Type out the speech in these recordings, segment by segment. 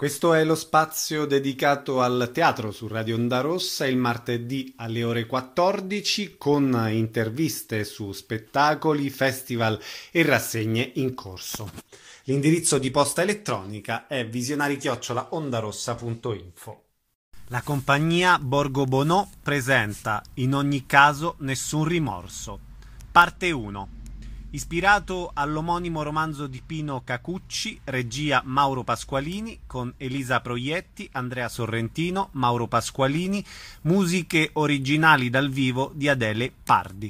Questo è lo spazio dedicato al teatro su Radio Onda Rossa il martedì alle ore 14 con interviste su spettacoli, festival e rassegne in corso. L'indirizzo di posta elettronica è visionari@ondarossa.info. La compagnia Borgo Bonò presenta In ogni caso nessun rimorso. Parte 1. Ispirato all'omonimo romanzo di Pino Cacucci, regia Mauro Pasqualini, con Elisa Proietti, Andrea Sorrentino, Mauro Pasqualini, musiche originali dal vivo di Adele Pardi.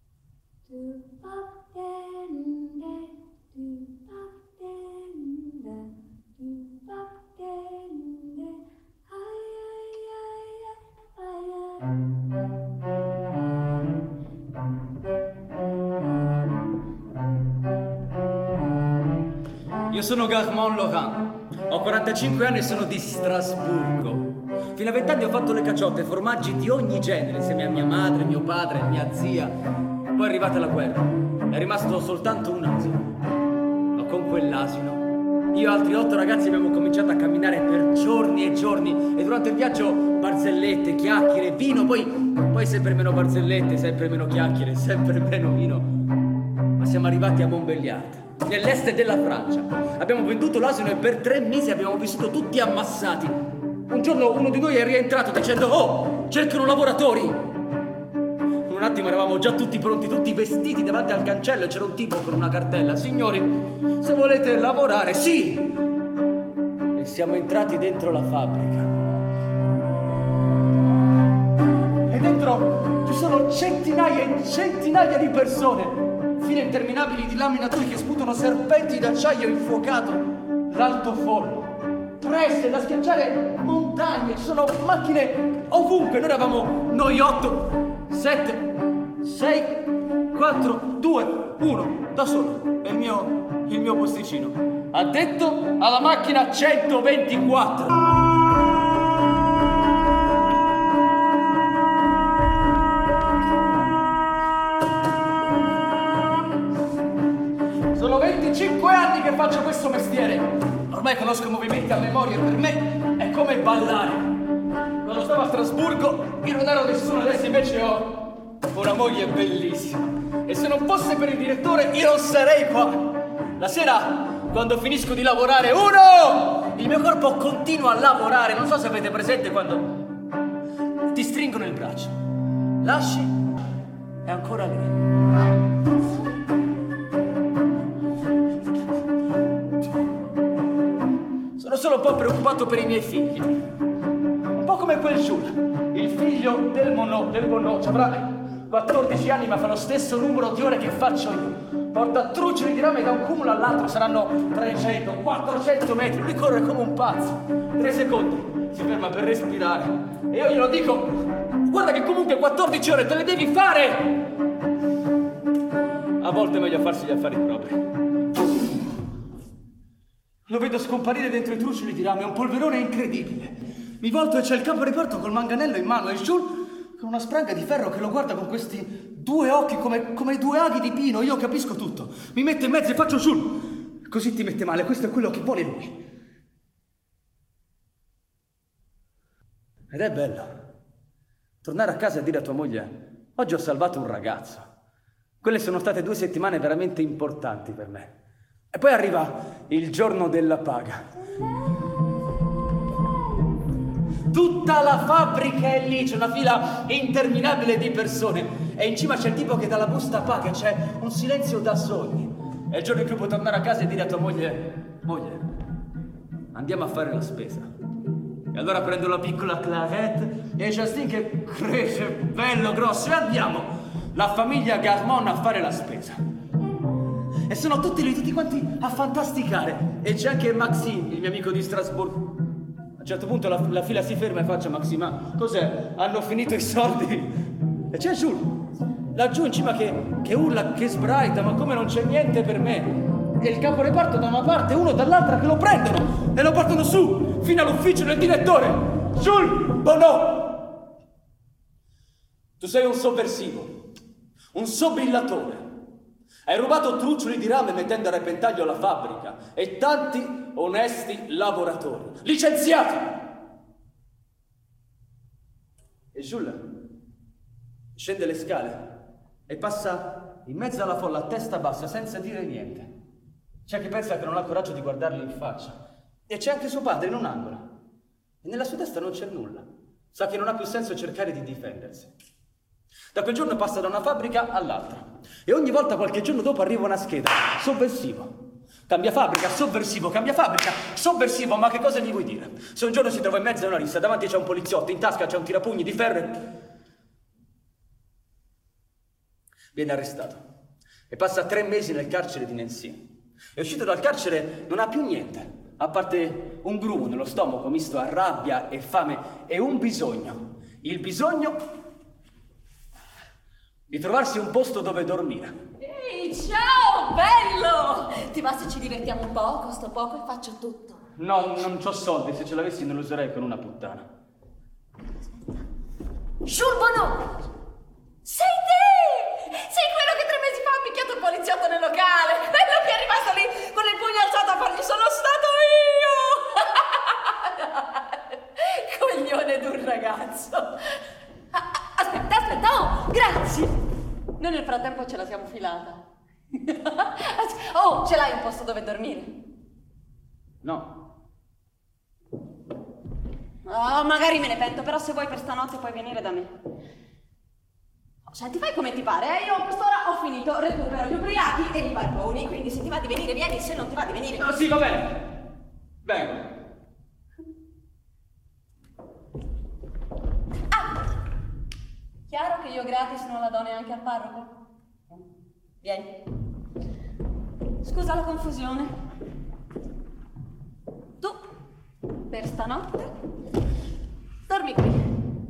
Io sono Garmon Laurent, ho 45 anni e sono di Strasburgo. Fino a 20 anni ho fatto le cacciotte e formaggi di ogni genere, insieme a mia madre, mio padre, mia zia. Poi è arrivata la guerra, è rimasto soltanto un asino. Ma con quell'asino, io e altri 8 ragazzi abbiamo cominciato a camminare per giorni e giorni. E durante il viaggio barzellette, chiacchiere, vino, poi sempre meno barzellette, sempre meno chiacchiere, sempre meno vino. Ma siamo arrivati a Montbéliard, nell'est della Francia. Abbiamo venduto l'asino e per 3 mesi abbiamo vissuto tutti ammassati. Un giorno uno di noi è rientrato dicendo: "Oh, cercano lavoratori!" In un attimo eravamo già tutti pronti, tutti vestiti davanti al cancello, e c'era un tipo con una cartella: "Signori, se volete lavorare, sì!" E siamo entrati dentro la fabbrica. E dentro ci sono centinaia e centinaia di persone, file interminabili di laminatori che sputano serpenti d'acciaio infuocato, l'altoforno, presse da schiacciare montagne, ci sono macchine ovunque. Noi 8, 7, 6, 4, 2, 1, da solo, è il mio posticino, addetto alla macchina 124. Sono 25 anni che faccio questo mestiere. Ormai conosco i movimenti a memoria e per me è come ballare. Quando stavo a Strasburgo io non ero nessuno, adesso invece ho una moglie bellissima. E se non fosse per il direttore io non sarei qua. La sera, quando finisco di lavorare, il mio corpo continua a lavorare. Non so se avete presente quando ti stringono il braccio, lasci, è ancora lì. Sono solo un po' preoccupato per i miei figli. Un po' come quel Jules, il figlio del Bonò. Ci avrà 14 anni ma fa lo stesso numero di ore che faccio io. Porta truccioli di rame da un cumulo all'altro, saranno 300, 400 metri. Lui corre come un pazzo. 3 secondi, si ferma per respirare. E io glielo dico: guarda che comunque 14 ore te le devi fare. A volte è meglio farsi gli affari propri. Lo vedo scomparire dentro i truccioli di rame, un polverone incredibile. Mi volto e c'è il capo reparto col manganello in mano e Jules con una spranga di ferro che lo guarda con questi 2 occhi come 2 aghi di pino. Io capisco tutto. Mi metto in mezzo e faccio: "Jules, così ti mette male, questo è quello che vuole lui." Ed è bello tornare a casa e dire a tua moglie: "Oggi ho salvato un ragazzo." Quelle sono state 2 settimane veramente importanti per me. E poi arriva il giorno della paga. Tutta la fabbrica è lì, c'è una fila interminabile di persone e in cima c'è il tipo che dà la busta paga, c'è un silenzio da sogni. È il giorno in cui puoi tornare a casa e dire a tua moglie: "Moglie, andiamo a fare la spesa." E allora prendo la piccola Clarette e Justin che cresce bello grosso e andiamo, la famiglia Garmon, a fare la spesa. E sono tutti lì, tutti quanti a fantasticare. E c'è anche Maxime, il mio amico di Strasburgo. A un certo punto la fila si ferma e faccia: "Maxima, cos'è? Hanno finito i soldi?" E c'è Jules, laggiù in cima che urla, che sbraita: "Ma come non c'è niente per me?" E il capo reparto da una parte, uno dall'altra, che lo prendono e lo portano su, fino all'ufficio del direttore. "Jules Bonò, tu sei un sovversivo, un sobillatore. Hai rubato truccioli di rame mettendo a repentaglio la fabbrica e tanti onesti lavoratori, licenziati! E Jules scende le scale e passa in mezzo alla folla a testa bassa senza dire niente. C'è chi pensa che non ha coraggio di guardarli in faccia. E c'è anche suo padre in un angolo. E nella sua testa non c'è nulla. Sa che non ha più senso cercare di difendersi. Da quel giorno passa da una fabbrica all'altra. E ogni volta, qualche giorno dopo, arriva una scheda. Sovversivo. Cambia fabbrica, sovversivo, cambia fabbrica, sovversivo. Ma che cosa gli vuoi dire? Se un giorno si trova in mezzo a una rissa, davanti c'è un poliziotto, in tasca c'è un tirapugni di ferro, viene arrestato. E passa 3 mesi nel carcere di Nancy. E uscito dal carcere non ha più niente, a parte un grumo nello stomaco misto a rabbia e fame e un bisogno. Il bisogno di trovarsi un posto dove dormire. Ehi, ciao, bello! Ti va se ci divertiamo un po'? Costo poco e faccio tutto. No, non c'ho soldi, se ce l'avessi non lo userei con una puttana. Giulbono! Sei te! Sei quello che 3 mesi fa ha picchiato il poliziotto nel locale! Quello che è rimasto lì con il pugno alzato a fargli sono stato io! Coglione d'un ragazzo! Aspetta, oh, grazie! Noi nel frattempo ce la siamo filata. Oh, ce l'hai un posto dove dormire? No. Oh, magari me ne pento, però se vuoi per stanotte puoi venire da me. Senti, fai come ti pare, eh? Io a quest'ora ho finito, recupero gli ubriachi e i barboni, quindi se ti va di venire vieni, se non ti va di venire... No, sì, va bene. Vengo. Chiaro che io gratis non la do neanche al parroco? Vieni. Scusa la confusione. Tu, per stanotte, dormi qui.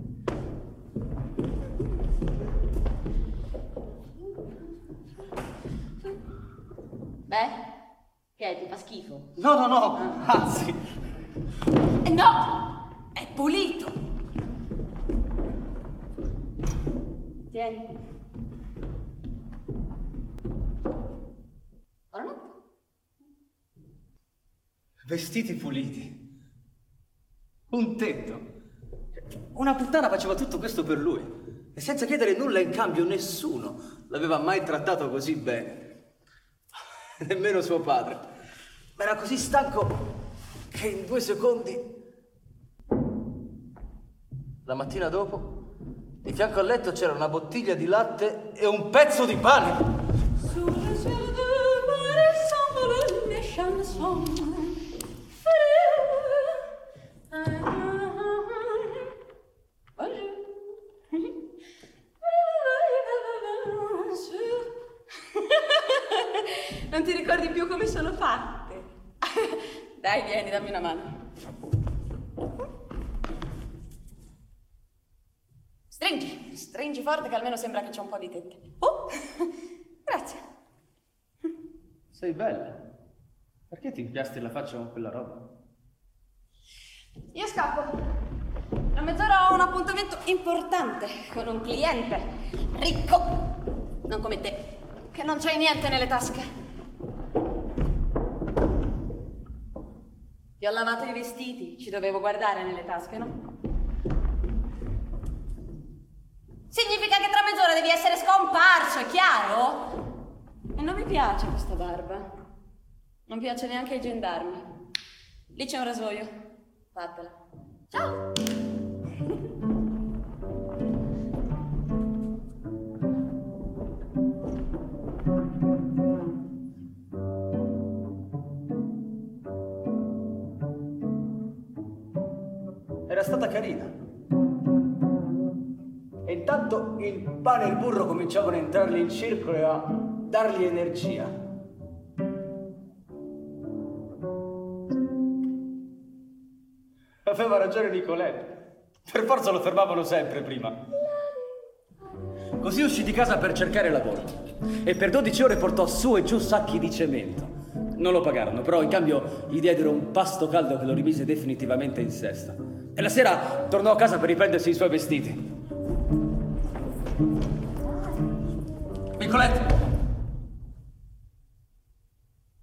Beh, che è, ti fa schifo? No, anzi. No, è pulito. Tieni. Buonanotte. Vestiti puliti. Un tetto. Una puttana faceva tutto questo per lui. E senza chiedere nulla in cambio, nessuno l'aveva mai trattato così bene. Nemmeno suo padre. Ma era così stanco che in 2 secondi... La mattina dopo, di fianco al letto c'era una bottiglia di latte e un pezzo di pane. Sulle cielo del mare semble le chanson. Non ti ricordi più come sono fatte? Dai, vieni, dammi una mano. Stringi forte che almeno sembra che c'è un po' di tette. Oh, grazie. Sei bella. Perché ti impiastri la faccia con quella roba? Io scappo. Tra mezz'ora ho un appuntamento importante con un cliente ricco, non come te, che non c'hai niente nelle tasche. Ti ho lavato i vestiti, ci dovevo guardare nelle tasche, no? Significa che tra mezz'ora devi essere scomparso, è chiaro? E non mi piace questa barba. Non piace neanche ai gendarmi. Lì c'è un rasoio. Fatela. Ciao! Era stata carina. E intanto il pane e il burro cominciavano a entrargli in circolo e a dargli energia. Aveva ragione Nicolette. Per forza lo fermavano sempre prima. Così uscì di casa per cercare lavoro. E per 12 ore portò su e giù sacchi di cemento. Non lo pagarono, però in cambio gli diedero un pasto caldo che lo rimise definitivamente in sesta. E la sera tornò a casa per riprendersi i suoi vestiti. Nicolette!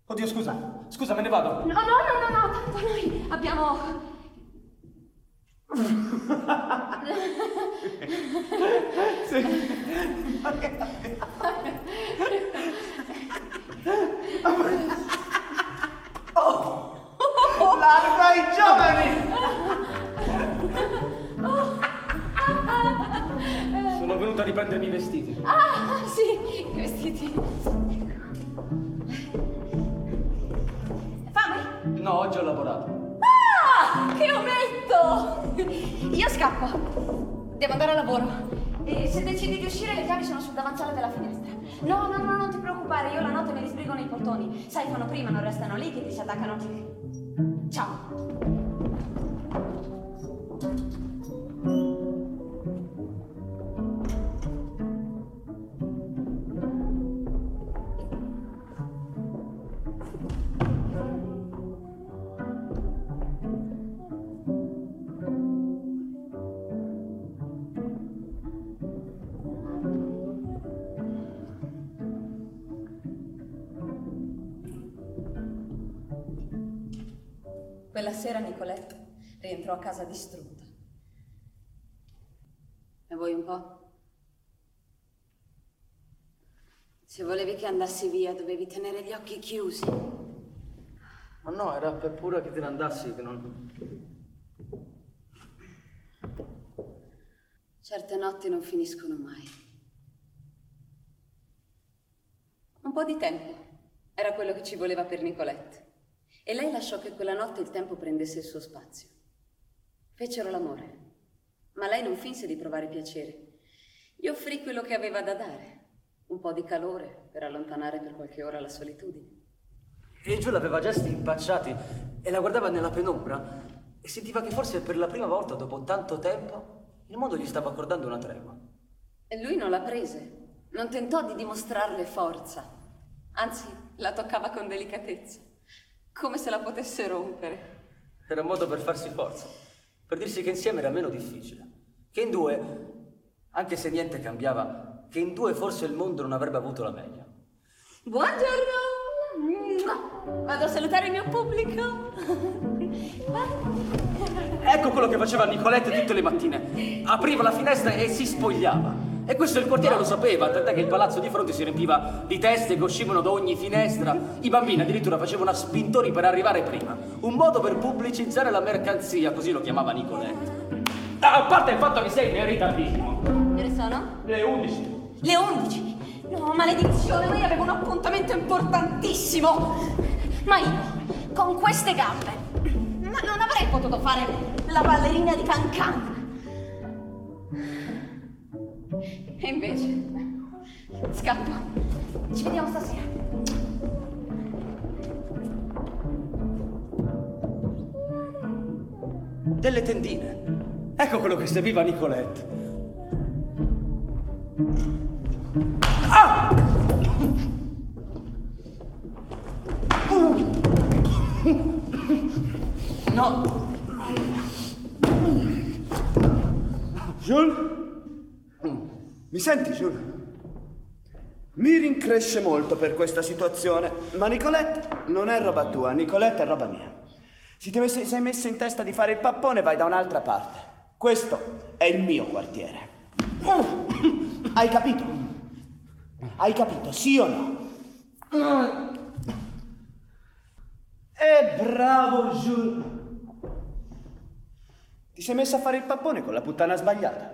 Oddio, scusa, me ne vado. No, tanto noi abbiamo... Largo ai giovani! Sono venuto a riprendermi i vestiti. Ah, sì, i vestiti. Fame? No, oggi ho lavorato. Ah, che ometto! Io scappo. Devo andare a lavoro. E se decidi di uscire, le chiavi sono sul davanzale della finestra. No, non ti preoccupare, io la notte me li sbrigo nei portoni. Sai, fanno prima, non restano lì che ti si attaccano. Ciao. Quella sera Nicolette rientrò a casa distrutta. E vuoi un po'? Se volevi che andassi via, dovevi tenere gli occhi chiusi. Ma no, era per pura che te ne andassi, che non... Certe notti non finiscono mai. Un po' di tempo era quello che ci voleva per Nicolette. E lei lasciò che quella notte il tempo prendesse il suo spazio. Fecero l'amore, ma lei non finse di provare piacere. Gli offrì quello che aveva da dare, un po' di calore per allontanare per qualche ora la solitudine. E Giulia aveva gesti impacciati e la guardava nella penombra e sentiva che forse per la prima volta dopo tanto tempo il mondo gli stava accordando una tregua. E lui non la prese, non tentò di dimostrarle forza, anzi la toccava con delicatezza. Come se la potesse rompere. Era un modo per farsi forza, per dirsi che insieme era meno difficile, che in due, anche se niente cambiava, che in due forse il mondo non avrebbe avuto la meglio. Buongiorno! Vado a salutare il mio pubblico. Ecco quello che faceva Nicolette tutte le mattine. Apriva la finestra e si spogliava. E questo il portiere lo sapeva, tant'è che il palazzo di fronte si riempiva di teste che uscivano da ogni finestra. I bambini addirittura facevano a spintori per arrivare prima. Un modo per pubblicizzare la mercanzia, così lo chiamava Nicolette. A parte il fatto che sei in ritardissimo. Che ne sono? Le 11. Le 11? No, maledizione, ma io avevo un appuntamento importantissimo. Ma io, con queste gambe, ma non avrei potuto fare la ballerina di Cancan. E invece, scappo. Ci vediamo stasera. Delle tendine. Ecco quello che serviva a Nicolette. Ah! No. Jules? Mi senti, Jules? Mi rincresce molto per questa situazione, ma Nicolette non è roba tua, Nicolette è roba mia. Se ti sei messa in testa di fare il pappone, vai da un'altra parte. Questo è il mio quartiere. Hai capito? Hai capito, sì o no? Bravo, Jules. Ti sei messa a fare il pappone con la puttana sbagliata.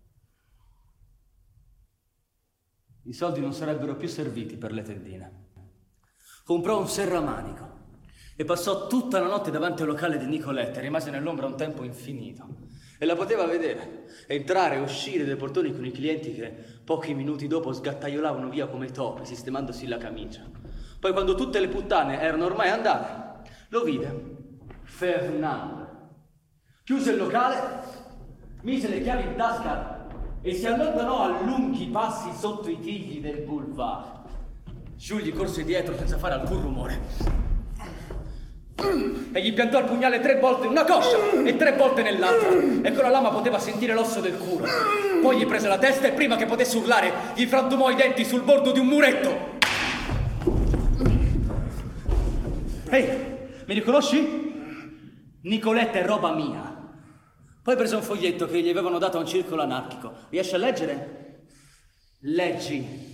I soldi non sarebbero più serviti per le tendine. Comprò un serramanico e passò tutta la notte davanti al locale di Nicolette. Rimase nell'ombra un tempo infinito e la poteva vedere entrare e uscire dai portoni con i clienti che pochi minuti dopo sgattaiolavano via come topi, sistemandosi la camicia. Poi, quando tutte le puttane erano ormai andate, lo vide Fernando. Chiuse il locale, mise le chiavi in tasca e si allontanò a lunghi passi sotto i tigli del boulevard. Jules gli corse dietro senza fare alcun rumore e gli piantò il pugnale 3 volte in una coscia e 3 volte nell'altra, e con la lama poteva sentire l'osso del culo. Poi gli prese la testa e, prima che potesse urlare, gli frantumò i denti sul bordo di un muretto. Ehi, mi riconosci? Nicoletta è roba mia. Poi ho preso un foglietto che gli avevano dato a un circolo anarchico. Riesci a leggere? Leggi.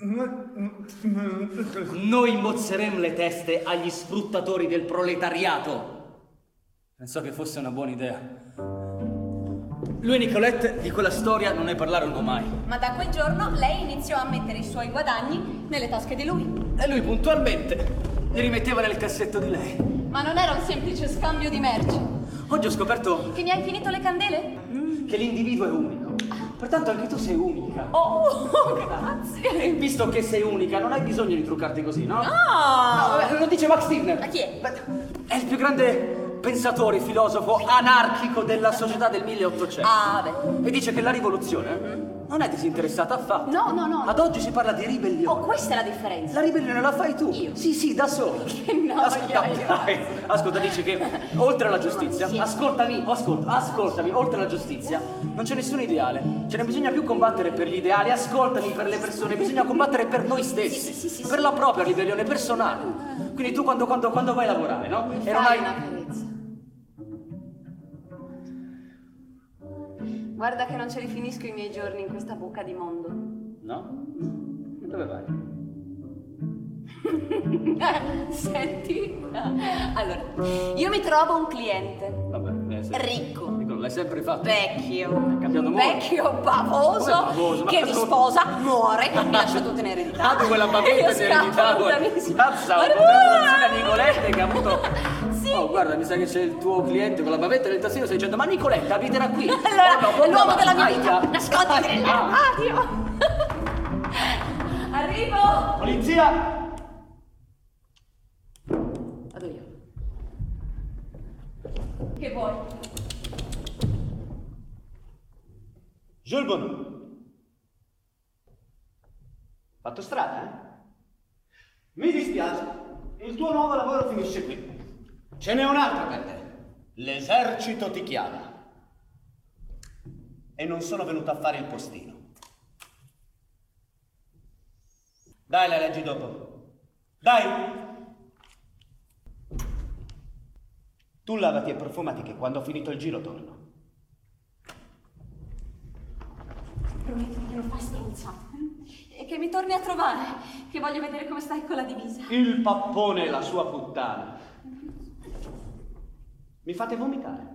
Noi mozzeremo le teste agli sfruttatori del proletariato. Pensò che fosse una buona idea. Lui e Nicolette di quella storia non ne parlarono mai. Ma da quel giorno lei iniziò a mettere i suoi guadagni nelle tasche di lui. E lui puntualmente li rimetteva nel cassetto di lei. Ma non era un semplice scambio di merci. Oggi ho scoperto Che mi hai finito le candele? che l'individuo è unico. Pertanto anche tu sei unica. Oh, grazie. E visto che sei unica, non hai bisogno di truccarti così, no? No! No, lo dice Max Stirner. Ma chi è? È il più grande pensatore, filosofo anarchico della società del 1800. Ah, beh. E dice che la rivoluzione non è disinteressata affatto. No. Ad oggi si parla di ribellione. Oh, questa è la differenza. La ribellione la fai tu. Io? Sì, da sola. Che noia. Ascolta, dice che oltre alla giustizia, Sì. ascoltami, oltre alla giustizia non c'è nessun ideale. Ce ne bisogna più combattere per gli ideali, ascoltami, per le persone, bisogna combattere per noi stessi, Sì. per la propria ribellione personale. Quindi tu quando vai a lavorare, no? Mi E non fai hai... una carezza. Guarda che non ce li finisco i miei giorni in questa buca di mondo. No? Dove vai? Senti? Allora, io mi trovo un cliente. Vabbè, Ricco. Dico, l'hai sempre fatto. Vecchio. cambiato molto. Vecchio bavoso. Come bavoso? Ma che mi cosa- sposa, muore, mi lascia tutto in eredità. Ah, tu quella bavetta in eredità, Mazza, una Nicoletta che ha avuto... Sì. Oh, guarda, mi sa che c'è il tuo cliente con la bavetta nel tassino, stai dicendo, ma Nicoletta abiterà qui. Allora, Guarda, è l'uomo della mia aia. vita. Nasconditi Ah. nell'armadio. Arrivo. Polizia! Vado io. Che vuoi? Jules Bonneau. Fatto strada, eh? Mi dispiace, il tuo nuovo lavoro finisce qui. Ce n'è un altro per te. L'esercito ti chiama. E non sono venuto a fare il postino. Dai, la leggi dopo. Dai! Tu lavati e profumati che quando ho finito il giro torno. Promettimi che non fai stronzate. E che mi torni a trovare. Che voglio vedere come stai con la divisa. Il pappone e la sua puttana. Mi fate vomitare.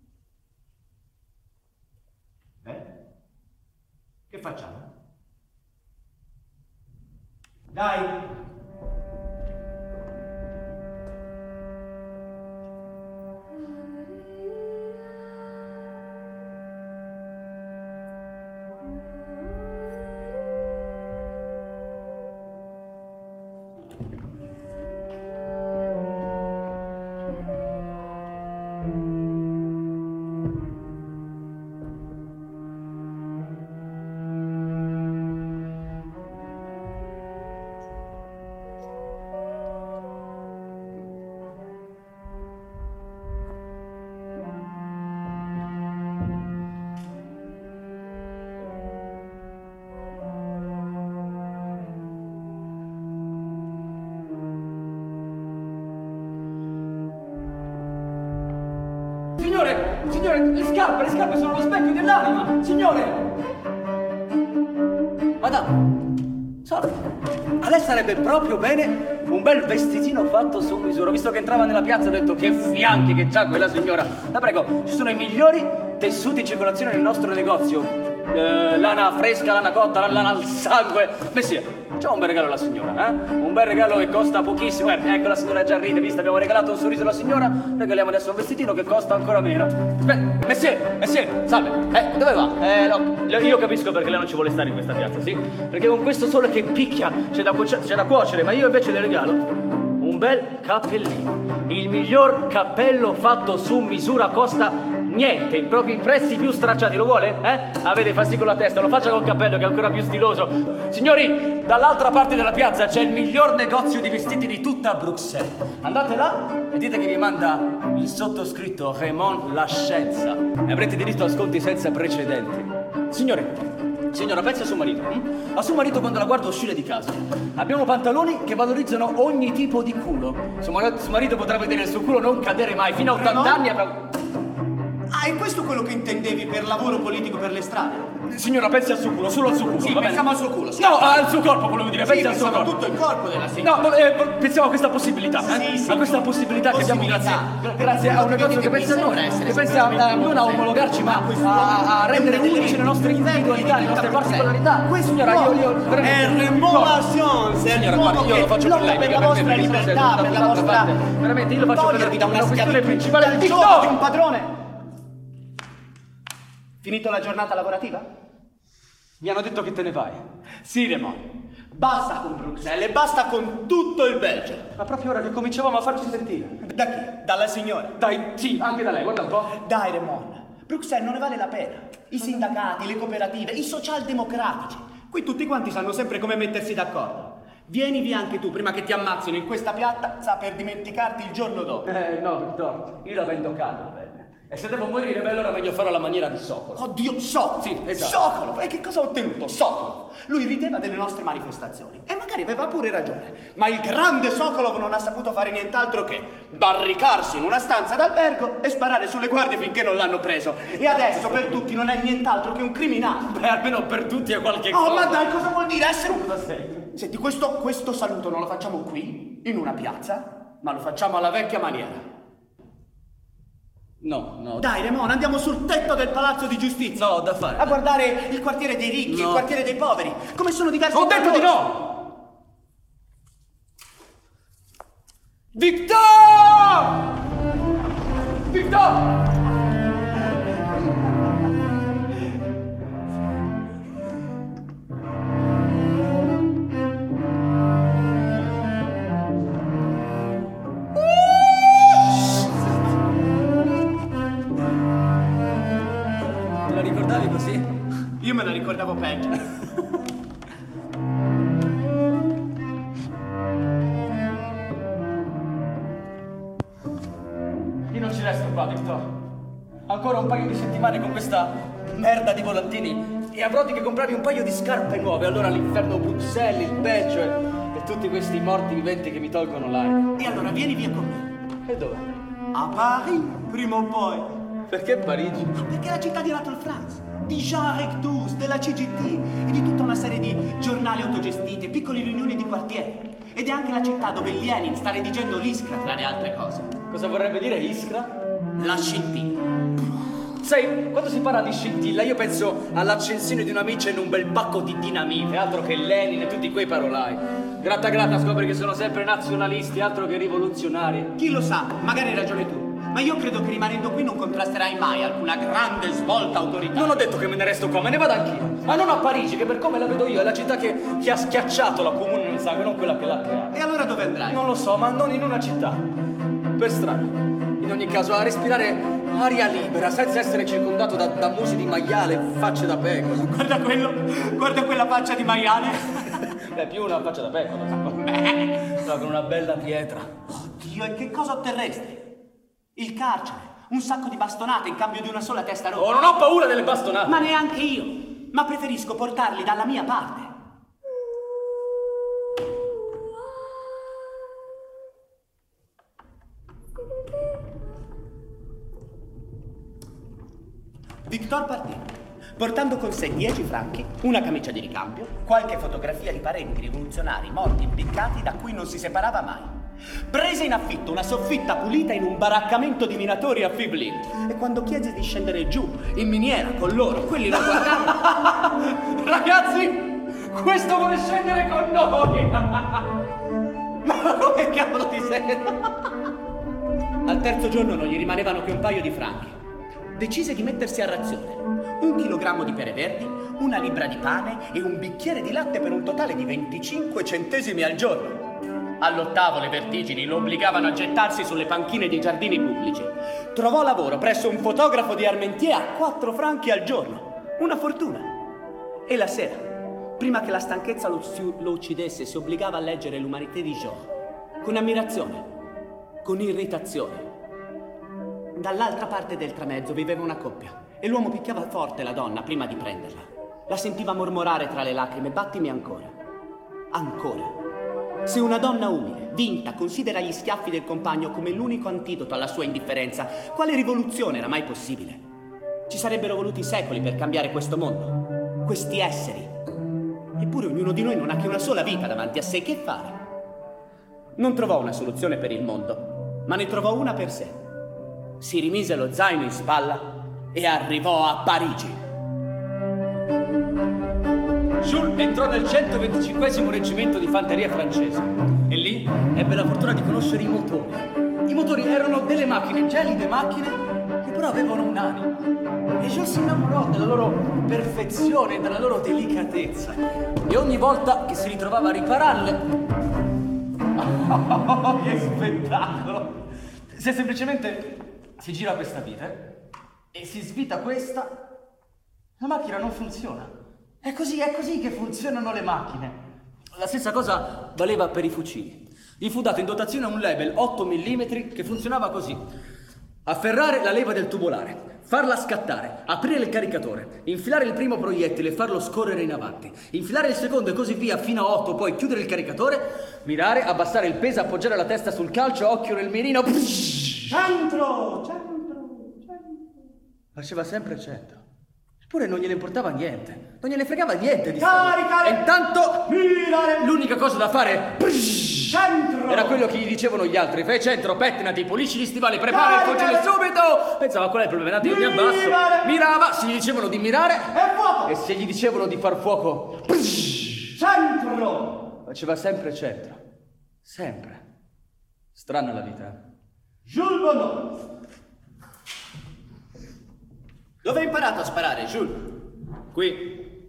Che facciamo? Dai! Signore, le scarpe sono lo specchio dell'anima, signore! Madame, sorry, a lei sarebbe proprio bene un bel vestitino fatto su misura. Visto che entrava nella piazza ho detto che fianchi che c'ha quella signora. La prego, ci sono i migliori tessuti in circolazione nel nostro negozio. Lana fresca, lana cotta, lana al sangue. Messia, facciamo un bel regalo alla signora, eh? Un bel regalo che costa pochissimo. Ecco, la signora già ride, visto abbiamo regalato un sorriso alla signora, regaliamo adesso un vestitino che costa ancora meno. Aspetta, Messie, salve. Dove va? No, io capisco perché lei non ci vuole stare in questa piazza, sì? Perché con questo sole che picchia c'è da cuocere, ma io invece le regalo un bel cappellino. Il miglior cappello fatto su misura costa niente, proprio i prezzi più stracciati. Lo vuole? Avete fasti con la testa, lo faccia col cappello che è ancora più stiloso. Signori, dall'altra parte della piazza c'è il miglior negozio di vestiti di tutta Bruxelles. Andate là e dite che vi manda il sottoscritto Raymond La Scienza e avrete diritto a sconti senza precedenti. Signore, Signora, pensi a suo marito. A suo marito quando la guardo uscire di casa. Abbiamo pantaloni che valorizzano ogni tipo di culo. Suo marito potrà vedere il suo culo non cadere mai. Fino a 80 anni avrà... Ah, è questo quello che intendevi per lavoro politico per le strade? Signora, pensi al suo culo, solo al suo culo. Sì, va pensiamo bene? al suo culo. Sì. No, al suo corpo volevo dire, pensi al suo pensiamo a corpo. tutto il corpo della signora. No, pensiamo a questa possibilità. Sì, a questa possibilità che abbiamo grazie a un negozio che pensa a noi, che pensa non a omologarci, ma a rendere unici le nostre individualità, le nostre particolarità. Signora, io signora, guardi, io lo faccio per lei, per la vostra libertà, per la vostra... Veramente, io lo faccio per da una questione principale del di TikTok. un padrone. Finito la giornata lavorativa? Mi hanno detto che te ne vai. Sì, Raymond. Basta con Bruxelles e basta con tutto il Belgio. Ma proprio ora che cominciavamo a farci sentire. Da chi? Dalla signora. Dai, sì, anche da lei, guarda un po'. Dai, Raymond. Bruxelles non ne vale la pena. I sindacati, le cooperative, i socialdemocratici. Qui tutti quanti sanno sempre come mettersi d'accordo. Vieni via anche tu, prima che ti ammazzino in questa piatta, sta per dimenticarti il giorno dopo. No, Vittorio, io la vendo calda, bene. E se devo morire, beh, allora meglio farlo alla maniera di Socolo. Oddio, Socolo! Sì, esatto. Socolo! E che cosa ha ottenuto? Socolo! Lui rideva delle nostre manifestazioni. E magari aveva pure ragione. Ma il grande Sokolov non ha saputo fare nient'altro che barricarsi in una stanza d'albergo e sparare sulle guardie finché non l'hanno preso. E adesso per tutti non è nient'altro che un criminale. Beh, almeno per tutti è qualche cosa. Oh, ma dai, cosa vuol dire essere un... Cosa sei? Senti, questo saluto non lo facciamo qui, in una piazza, ma lo facciamo alla vecchia maniera. No. Dai, Raymond, andiamo sul tetto del palazzo di giustizia. No, da fare. A guardare il quartiere dei ricchi, No. il quartiere dei poveri. Come sono diversi. Ho tra detto di loro. no! Victor! Victor! Te la ricordavi così? Io me la ricordavo peggio. Io non ci resto qua, Victor. Ancora un paio di settimane con questa merda di volantini e avrò di che comprarmi un paio di scarpe nuove. Allora l'inferno Bruxelles, il Belgio e tutti questi morti viventi che mi tolgono l'aria. E allora vieni via con me. E dove? A Paris, prima o poi. Perché Parigi? Perché è la città di Anatole France, di Jean Rectus, della CGT e di tutta una serie di giornali autogestiti e piccole riunioni di quartiere. Ed è anche la città dove Lenin sta redigendo l'Iskra, tra le altre cose. Cosa vorrebbe dire Iskra? La scintilla. Sai, quando si parla di scintilla io penso all'accensione di una miccia in un bel pacco di dinamite, altro che Lenin e tutti quei parolai. Gratta scopri che sono sempre nazionalisti, altro che rivoluzionari. Chi lo sa, magari hai ragione tu. Ma io credo che rimanendo qui non contrasterai mai alcuna grande svolta autoritaria. Non ho detto che me ne resto qua, me ne vado anch'io. Ma non a Parigi, che per come la vedo io è la città che ha schiacciato la comune nel sangue, non quella che l'ha creata. E allora dove andrai? Non lo so, ma non in una città. Per strada. In ogni caso, a respirare aria libera, senza essere circondato da musi di maiale, facce da pecora. Guarda quello, guarda quella faccia di maiale. Beh, più una faccia da pecora. No, con una bella pietra. Oddio, e che cosa otterresti? Il carcere, un sacco di bastonate in cambio di una sola testa rotta. Oh, non ho paura delle bastonate. Ma neanche io. Ma preferisco portarli dalla mia parte. Victor partì, portando con sé 10 franchi, una camicia di ricambio, qualche fotografia di parenti rivoluzionari morti impiccati da cui non si separava mai. Prese in affitto una soffitta pulita in un baraccamento di minatori a Fiblin e quando chiese di scendere giù in miniera con loro, quelli lo guardavano. Ragazzi, questo vuole scendere con noi. Ma come cavolo ti sei? Al terzo giorno non gli rimanevano che un paio di franchi. Decise di mettersi a razione. 1 chilogrammo di pere verdi, una libbra di pane e un bicchiere di latte per un totale di 25 centesimi al giorno. All'8º le vertigini lo obbligavano a gettarsi sulle panchine dei giardini pubblici. Trovò lavoro presso un fotografo di Armentier a 4 franchi al giorno. Una fortuna. E la sera, prima che la stanchezza lo uccidesse, si obbligava a leggere l'Humanité di Job. Con ammirazione, con irritazione. Dall'altra parte del tramezzo viveva una coppia e l'uomo picchiava forte la donna prima di prenderla. La sentiva mormorare tra le lacrime: battimi ancora. Ancora. Se una donna umile, vinta, considera gli schiaffi del compagno come l'unico antidoto alla sua indifferenza, quale rivoluzione era mai possibile? Ci sarebbero voluti secoli per cambiare questo mondo, questi esseri. Eppure ognuno di noi non ha che una sola vita davanti a sé. Che fare? Non trovò una soluzione per il mondo, ma ne trovò una per sé. Si rimise lo zaino in spalla e arrivò a Parigi. Jules entrò nel 125° reggimento di fanteria francese e lì ebbe la fortuna di conoscere i motori. I motori erano delle macchine, gelide macchine, che però avevano un'anima. E Jules si innamorò della loro perfezione e della loro delicatezza. E ogni volta che si ritrovava a ripararle... Oh, che spettacolo! Se semplicemente si gira questa vite e si svita questa, la macchina non funziona. È così che funzionano le macchine. La stessa cosa valeva per i fucili. Gli fu dato in dotazione un label 8 mm che funzionava così: afferrare la leva del tubolare, farla scattare, aprire il caricatore, infilare il primo proiettile e farlo scorrere in avanti, infilare il secondo e così via fino a 8, poi chiudere il caricatore, mirare, abbassare il peso, appoggiare la testa sul calcio, occhio nel mirino. Centro! Faceva sempre 100. Eppure non gliene importava niente. Non gliene fregava niente di Caricare! E intanto Mirare! l'unica cosa da fare Centro! era quello che gli dicevano gli altri: fai centro, pettinati, pulisci gli stivali, prepara il fucile subito! Pensava qual è il problema? Io mi abbasso. Mirava, se gli dicevano di mirare E fuoco! e se gli dicevano di far fuoco Centro! faceva sempre centro. Sempre. Strana la vita. Jules Bonneau! Dove hai imparato a sparare, Jules? Qui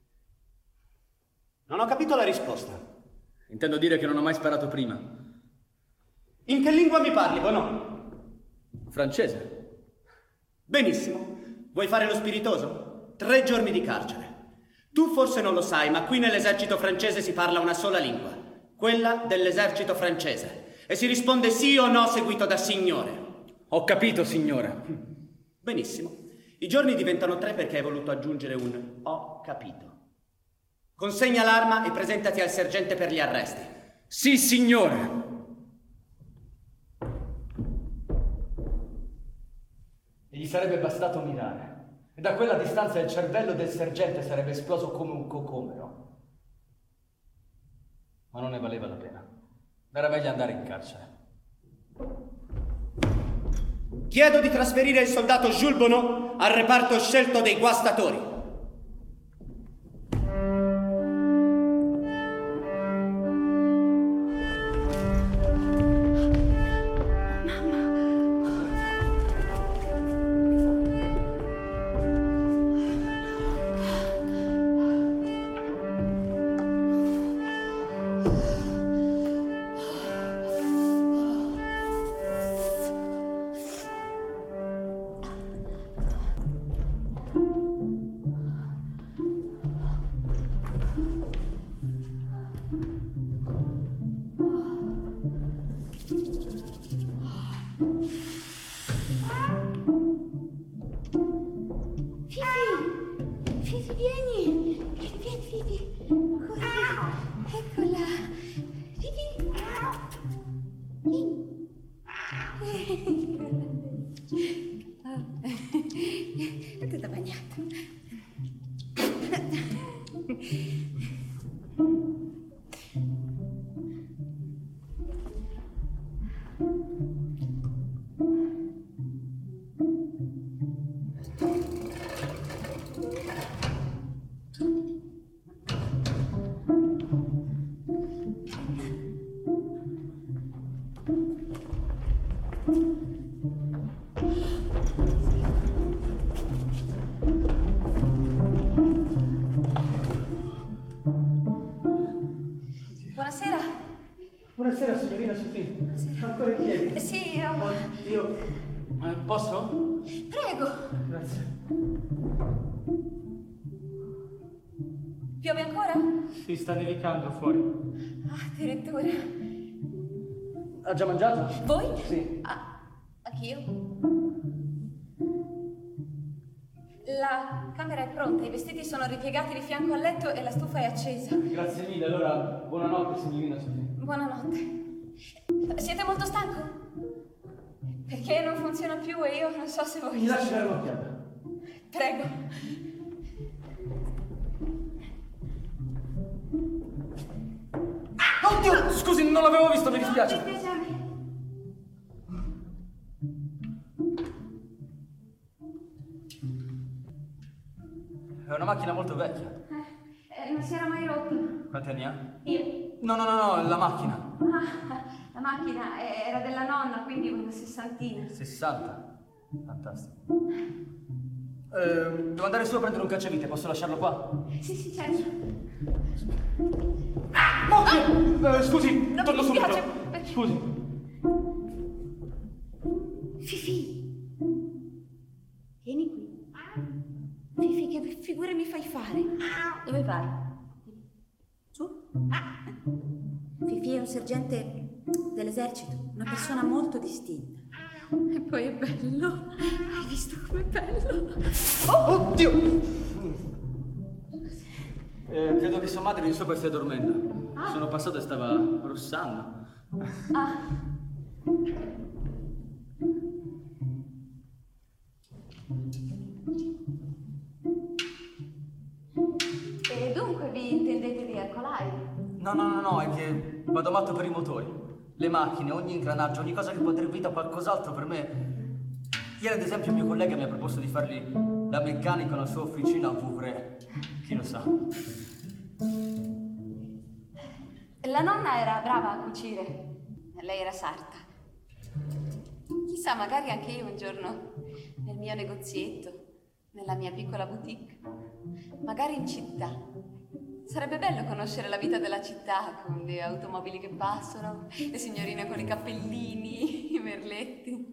Non ho capito la risposta. intendo dire che non ho mai sparato prima. In che lingua mi parli, Bonneau? Francese. Benissimo. Vuoi fare lo spiritoso? 3 giorni di carcere. Tu forse non lo sai, ma qui nell'esercito francese si parla una sola lingua, quella dell'esercito francese. E si risponde sì o no seguito da signore. Ho capito, signore. Benissimo. I giorni diventano 3 perché hai voluto aggiungere un ho capito. Consegna l'arma e presentati al sergente per gli arresti. Sì, signore. E gli sarebbe bastato mirare. E da quella distanza il cervello del sergente sarebbe esploso come un cocomero. Ma non ne valeva la pena. Era meglio andare in carcere. Chiedo di trasferire il soldato Jules Bonneau al reparto scelto dei guastatori. È tutta bagnata. Buonasera. Buonasera, signorina Sophie. Ancora in piedi? Sì, Io... posso? Prego. Grazie. Piove ancora? Si sta nevicando fuori. Ah, addirittura. Ha già mangiato? Voi? Sì. Ah, anch'io. La camera è pronta, i vestiti sono ripiegati di fianco al letto e la stufa è accesa. Grazie mille, allora buonanotte signorina Sofia. Buonanotte. Siete molto stanco? Perché non funziona più e io non so se voi... Mi lasci dare un'occhiata. Prego. Oddio, scusi, non l'avevo visto, mi dispiace. Mi dispiace a me. È una macchina molto vecchia. Non si era mai rotta. Quanti anni ha? Io? No, la macchina. Ah, la macchina era della nonna, quindi una sessantina. 60. Fantastico. Devo andare su a prendere un cacciavite, posso lasciarlo qua? Sì, certo. Scusi, Non torno mi subito. dispiace, perché- Scusi. Fifi. Vieni qui. Fifi, che figure mi fai fare? Dove vai? Su? Fifi è un sergente dell'esercito, una persona molto distinta. E poi è bello. Hai visto com'è bello? Oddio! Credo che sua madre di sopra stia dormendo. Sono passato e stava russando. E dunque vi intendete di Ercolai? No, è che vado matto per i motori. Le macchine, ogni ingranaggio, ogni cosa che può dare vita a qualcos'altro per me. Ieri ad esempio il mio collega mi ha proposto di fargli da meccanico nella sua officina a Vouvray. Chi lo sa? La nonna era brava a cucire. Lei era sarta. Chissà, magari anche io un giorno nel mio negozietto, nella mia piccola boutique, magari in città. Sarebbe bello conoscere la vita della città, con le automobili che passano, le signorine con i cappellini, i merletti.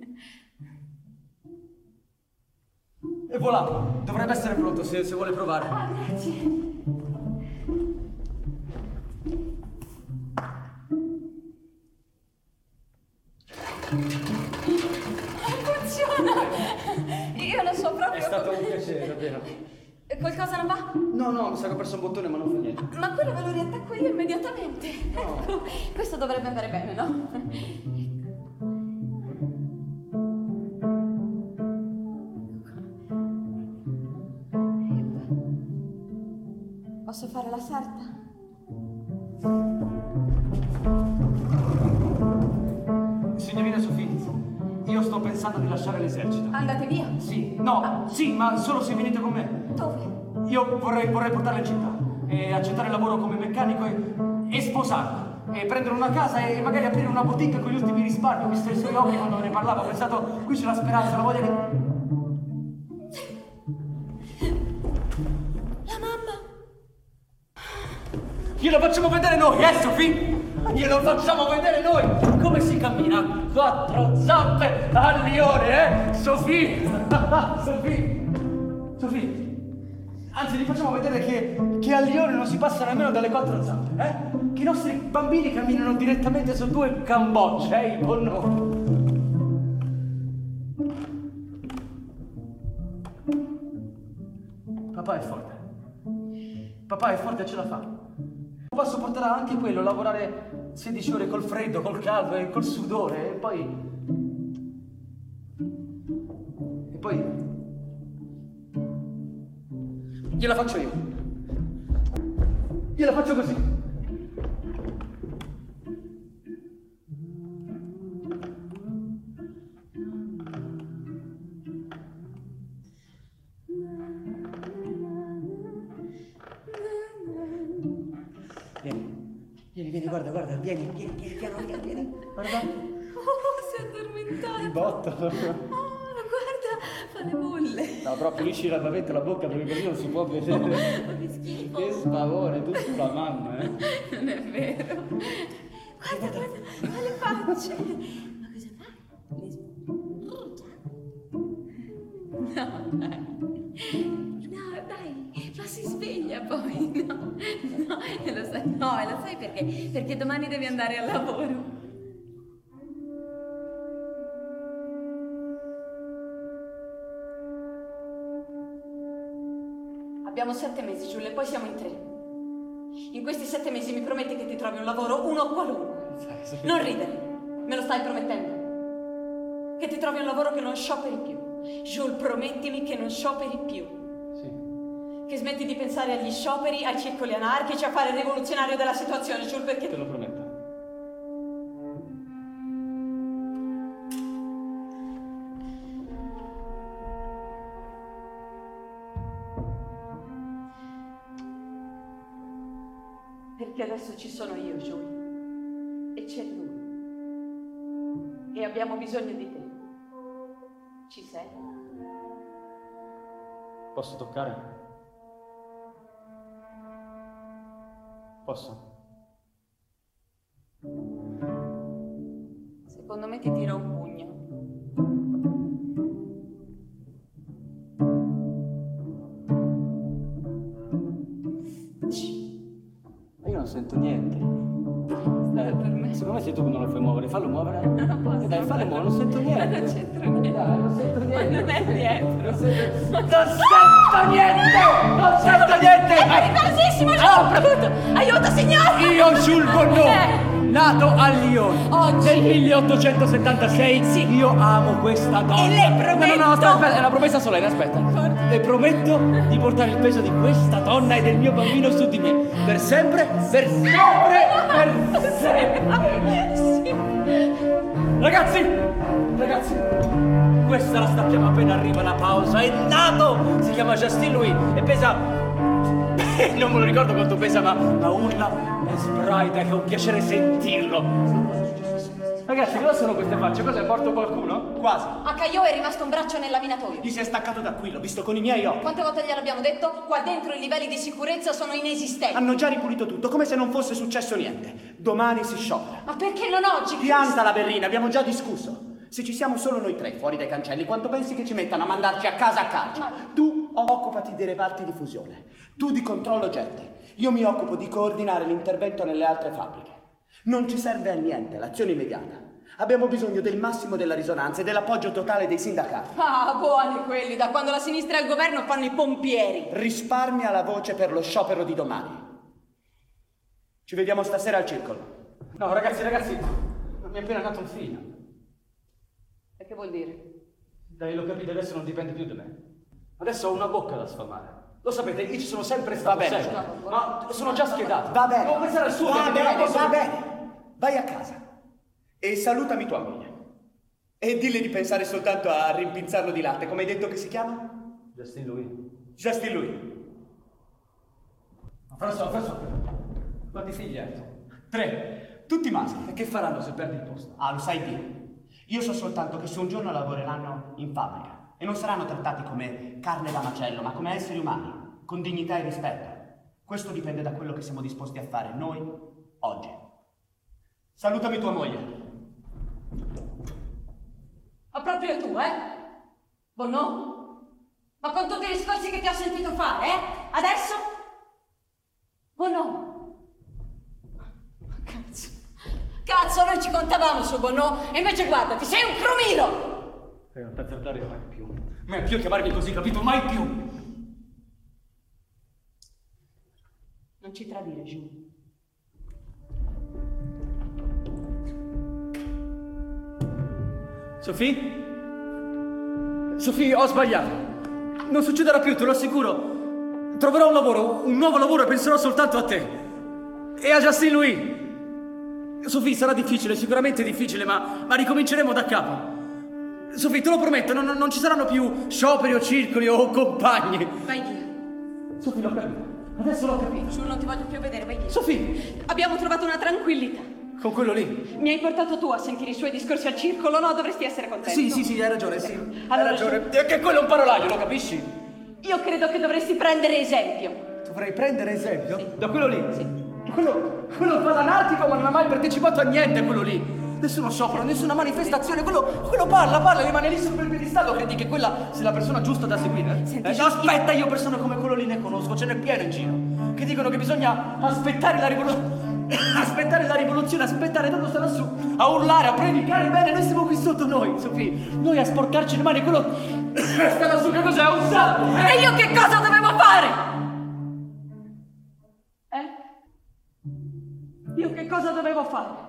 E voilà, dovrebbe essere pronto se vuole provare. Ah, grazie. Funziona! Io lo so proprio. È stato un piacere, davvero. Qualcosa non va? No, mi sa che ho perso un bottone, ma non fa niente. Ma quello ve lo riattacco io immediatamente. Ecco, questo dovrebbe andare bene, no? Posso fare la sarta? Signorina Sofì, io sto pensando di lasciare l'esercito. Andate via. Sì, no, sì, ma solo se venite con me. Dove? Io vorrei portarla in città e accettare il lavoro come meccanico e sposarla. E prendere una casa e magari aprire una boutique con gli ultimi risparmi. Ho visto i suoi occhi quando ne parlavo, ho pensato, qui c'è la speranza, la voglia di... La mamma. Glielo facciamo vedere noi, Sofì? Glielo facciamo vedere noi! Come si cammina? Quattro zampe al lione, Sofì? Sofì? Anzi, gli facciamo vedere che al lione non si passa nemmeno dalle quattro zampe, Che i nostri bambini camminano direttamente su due cambocce, i bonnoni. Papà è forte. Papà è forte e ce la fa. Posso portare anche quello, lavorare 16 ore col freddo, col caldo e col sudore e poi... Gliela faccio io. Gliela faccio così. Vieni, guarda, vieni, piano, vieni. Guarda. Oh, si è addormentato. Di botto. Oh, guarda, fa le bolle. No, però pulisci la bavetta la bocca perché così non si può vedere. Ma che schifo. Che spavore, tu sulla mamma, Non è vero. Guarda, fa le facce. Ma cosa fa? Le sputa. No, dai. No, dai, ma si sveglia poi. No, e lo sai perché? Perché domani devi andare al lavoro. Abbiamo 7 mesi, Giulia, e poi siamo in 3. In questi 7 mesi mi prometti che ti trovi un lavoro, uno qualunque. Non ridere, me lo stai promettendo. Che ti trovi un lavoro che non scioperi più. Jules, promettimi che non scioperi più. Sì. Che smetti di pensare agli scioperi, ai circoli anarchici, a fare il rivoluzionario della situazione, Jules, perché... Te lo prometto. Perché adesso ci sono io, Jules. E c'è lui. E abbiamo bisogno di te. Ci sei? Posso toccare? Posso? Secondo me ti tiro un pugno. Io non sento niente. Per me. Secondo me sei tu che non lo fai muovere, fallo muovere. Non posso. Dai, fallo muovere, non sento niente. Non c'entra niente. Dai, non sento niente. Non è dietro. Non sento niente! Non sento niente! È pericolosissimo, Jules! Aiuto, signore! Io, Jules Bonnot, nato a Lione Oggi. nel 1876, Sì. io amo questa donna. E le prometto- No, aspetta, è una promessa solenne, aspetta. D'accordo. Le prometto di portare il peso di questa donna e del mio bambino su di me. Per sempre, per sempre, per sempre. Sì. Ragazzi, questa la stacchiamo appena arriva la pausa. È nato, si chiama Justin Louis e pesa... non me lo ricordo quanto pesa, ma urla e sbraita, che è un piacere sentirlo. Ragazzi, cosa sono queste facce? Cos'è, morto qualcuno? Quasi. A Caio è rimasto un braccio nel laminatoio. Gli si è staccato da qui, l'ho visto con i miei occhi. Quante volte gliel'abbiamo detto? Qua dentro i livelli di sicurezza sono inesistenti. Hanno già ripulito tutto, come se non fosse successo niente. Domani si sciopera. Ma perché non oggi? Pianta la berlina, abbiamo già discusso. Se ci siamo solo noi 3 fuori dai cancelli, quanto pensi che ci mettano a mandarci a casa a calcio? Tu occupati dei reparti di fusione, tu di controllo gente. Io mi occupo di coordinare l'intervento nelle altre fabbriche. Non ci serve a niente l'azione immediata. Abbiamo bisogno del massimo della risonanza e dell'appoggio totale dei sindacati. Ah, buoni quelli, da quando la sinistra è al governo fanno i pompieri. Risparmia la voce per lo sciopero di domani. Ci vediamo stasera al circolo. No, ragazzi, mi è appena nato un figlio. E che vuol dire? Dai, lo capite, adesso non dipende più da me. Adesso ho una bocca da sfamare. Lo sapete, io ci sono sempre stato. Va bene. sempre. Ma sono già schiedato. Va bene. Devo pensare al suo Va perché bene, non posso- va bene. Vai a casa e salutami tua moglie. E dille di pensare soltanto a rimpinzarlo di latte. Come hai detto che si chiama? Justin Louis. Justin Louis. François, quanti figli hai? 3. Tutti maschi. E che faranno se perdi il posto? Ah, lo sai Dio. Io so soltanto che su un giorno lavoreranno in fabbrica e non saranno trattati come carne da macello, ma come esseri umani, con dignità e rispetto. Questo dipende da quello che siamo disposti a fare noi oggi. Salutami tua moglie. Ma proprio tu, Bonnot? Ma con tutti i discorsi che ti ho sentito fare, Adesso? Bonnot? Cazzo, noi ci contavamo su Bonnot e invece guardati, sei un crumiro! Non ti azzardare mai più. Mai più chiamarmi così, capito? Mai più! Non ci tradire, Jules. Sophie? Sophie, ho sbagliato. Non succederà più, te lo assicuro. Troverò un nuovo lavoro e penserò soltanto a te. E a Justin Louis. Sophie, sarà difficile, sicuramente difficile, ma ricominceremo da capo. Sophie, te lo prometto, non ci saranno più scioperi o circoli o compagni. Vai via. Sophie, l'ho capito. Adesso l'ho capito. Jules, non ti voglio più vedere, vai via. Sophie, Abbiamo trovato una tranquillità. con quello lì. Mi hai portato tu a sentire i suoi discorsi al circolo, no? Dovresti essere contento. Sì, hai ragione, sì. Allora, Hai ragione. È che quello è un parolaio, lo capisci? Io credo che dovresti prendere esempio. Dovrei prendere esempio? Sì. Da quello lì? Sì. Quello fa l'anarchico ma non ha mai partecipato a niente, quello lì. Nessuno sciopero, nessuna manifestazione, quello parla, rimane lì sul piedistallo, credi che quella sia la persona giusta da seguire? Senti, No, aspetta, io persone come quello lì ne conosco, ce n'è pieno in giro. Che dicono che bisogna aspettare la rivoluzione, aspettare, tanto starà su a urlare, a predicare bene, noi siamo qui sotto noi, Sophie. Noi a sporcarci le mani, quello starà su che cos'è, un salto, E io che cosa dovevo fare? cosa dovevo fare?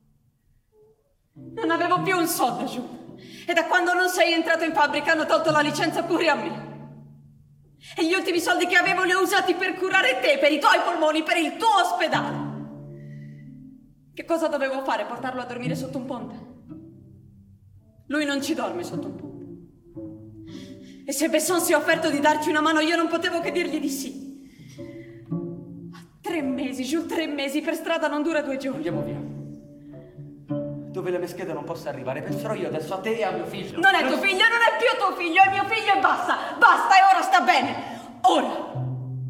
Non avevo più un soldo, giù. E da quando non sei entrato in fabbrica hanno tolto la licenza pure a me. E gli ultimi soldi che avevo li ho usati per curare te, per i tuoi polmoni, per il tuo ospedale. Che cosa dovevo fare? Portarlo a dormire sotto un ponte? Lui non ci dorme sotto un ponte. E se Besson si è offerto di darci una mano, io non potevo che dirgli di sì. 3 mesi, giù 3 mesi, per strada non dura 2 giorni. Andiamo via. Dove la mia scheda non possa arrivare, penserò io adesso a te e a mio figlio. Non è tuo figlio, non è più tuo figlio, è mio figlio e basta. Basta e ora sta bene. Ora.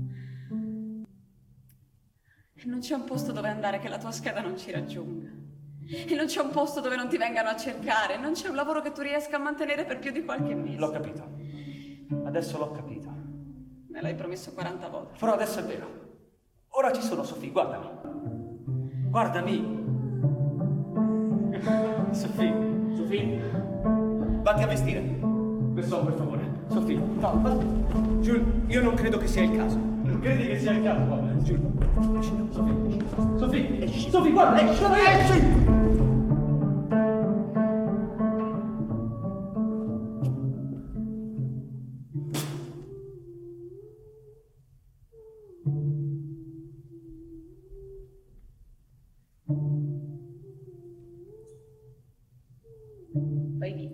E non c'è un posto dove andare che la tua scheda non ci raggiunga. E non c'è un posto dove non ti vengano a cercare. Non c'è un lavoro che tu riesca a mantenere per più di qualche mese. L'ho capito. Adesso l'ho capito. Me l'hai promesso 40 volte. Però adesso è vero. Ora ci sono, Sofì, guardami. Guardami. Sofì. Vatti a vestire. Besson, per favore. Sofì, no, Jules, io non credo che sia il caso. Non credi che sia il caso? Guarda, Jules. Sofì, guarda, esci! Vai via.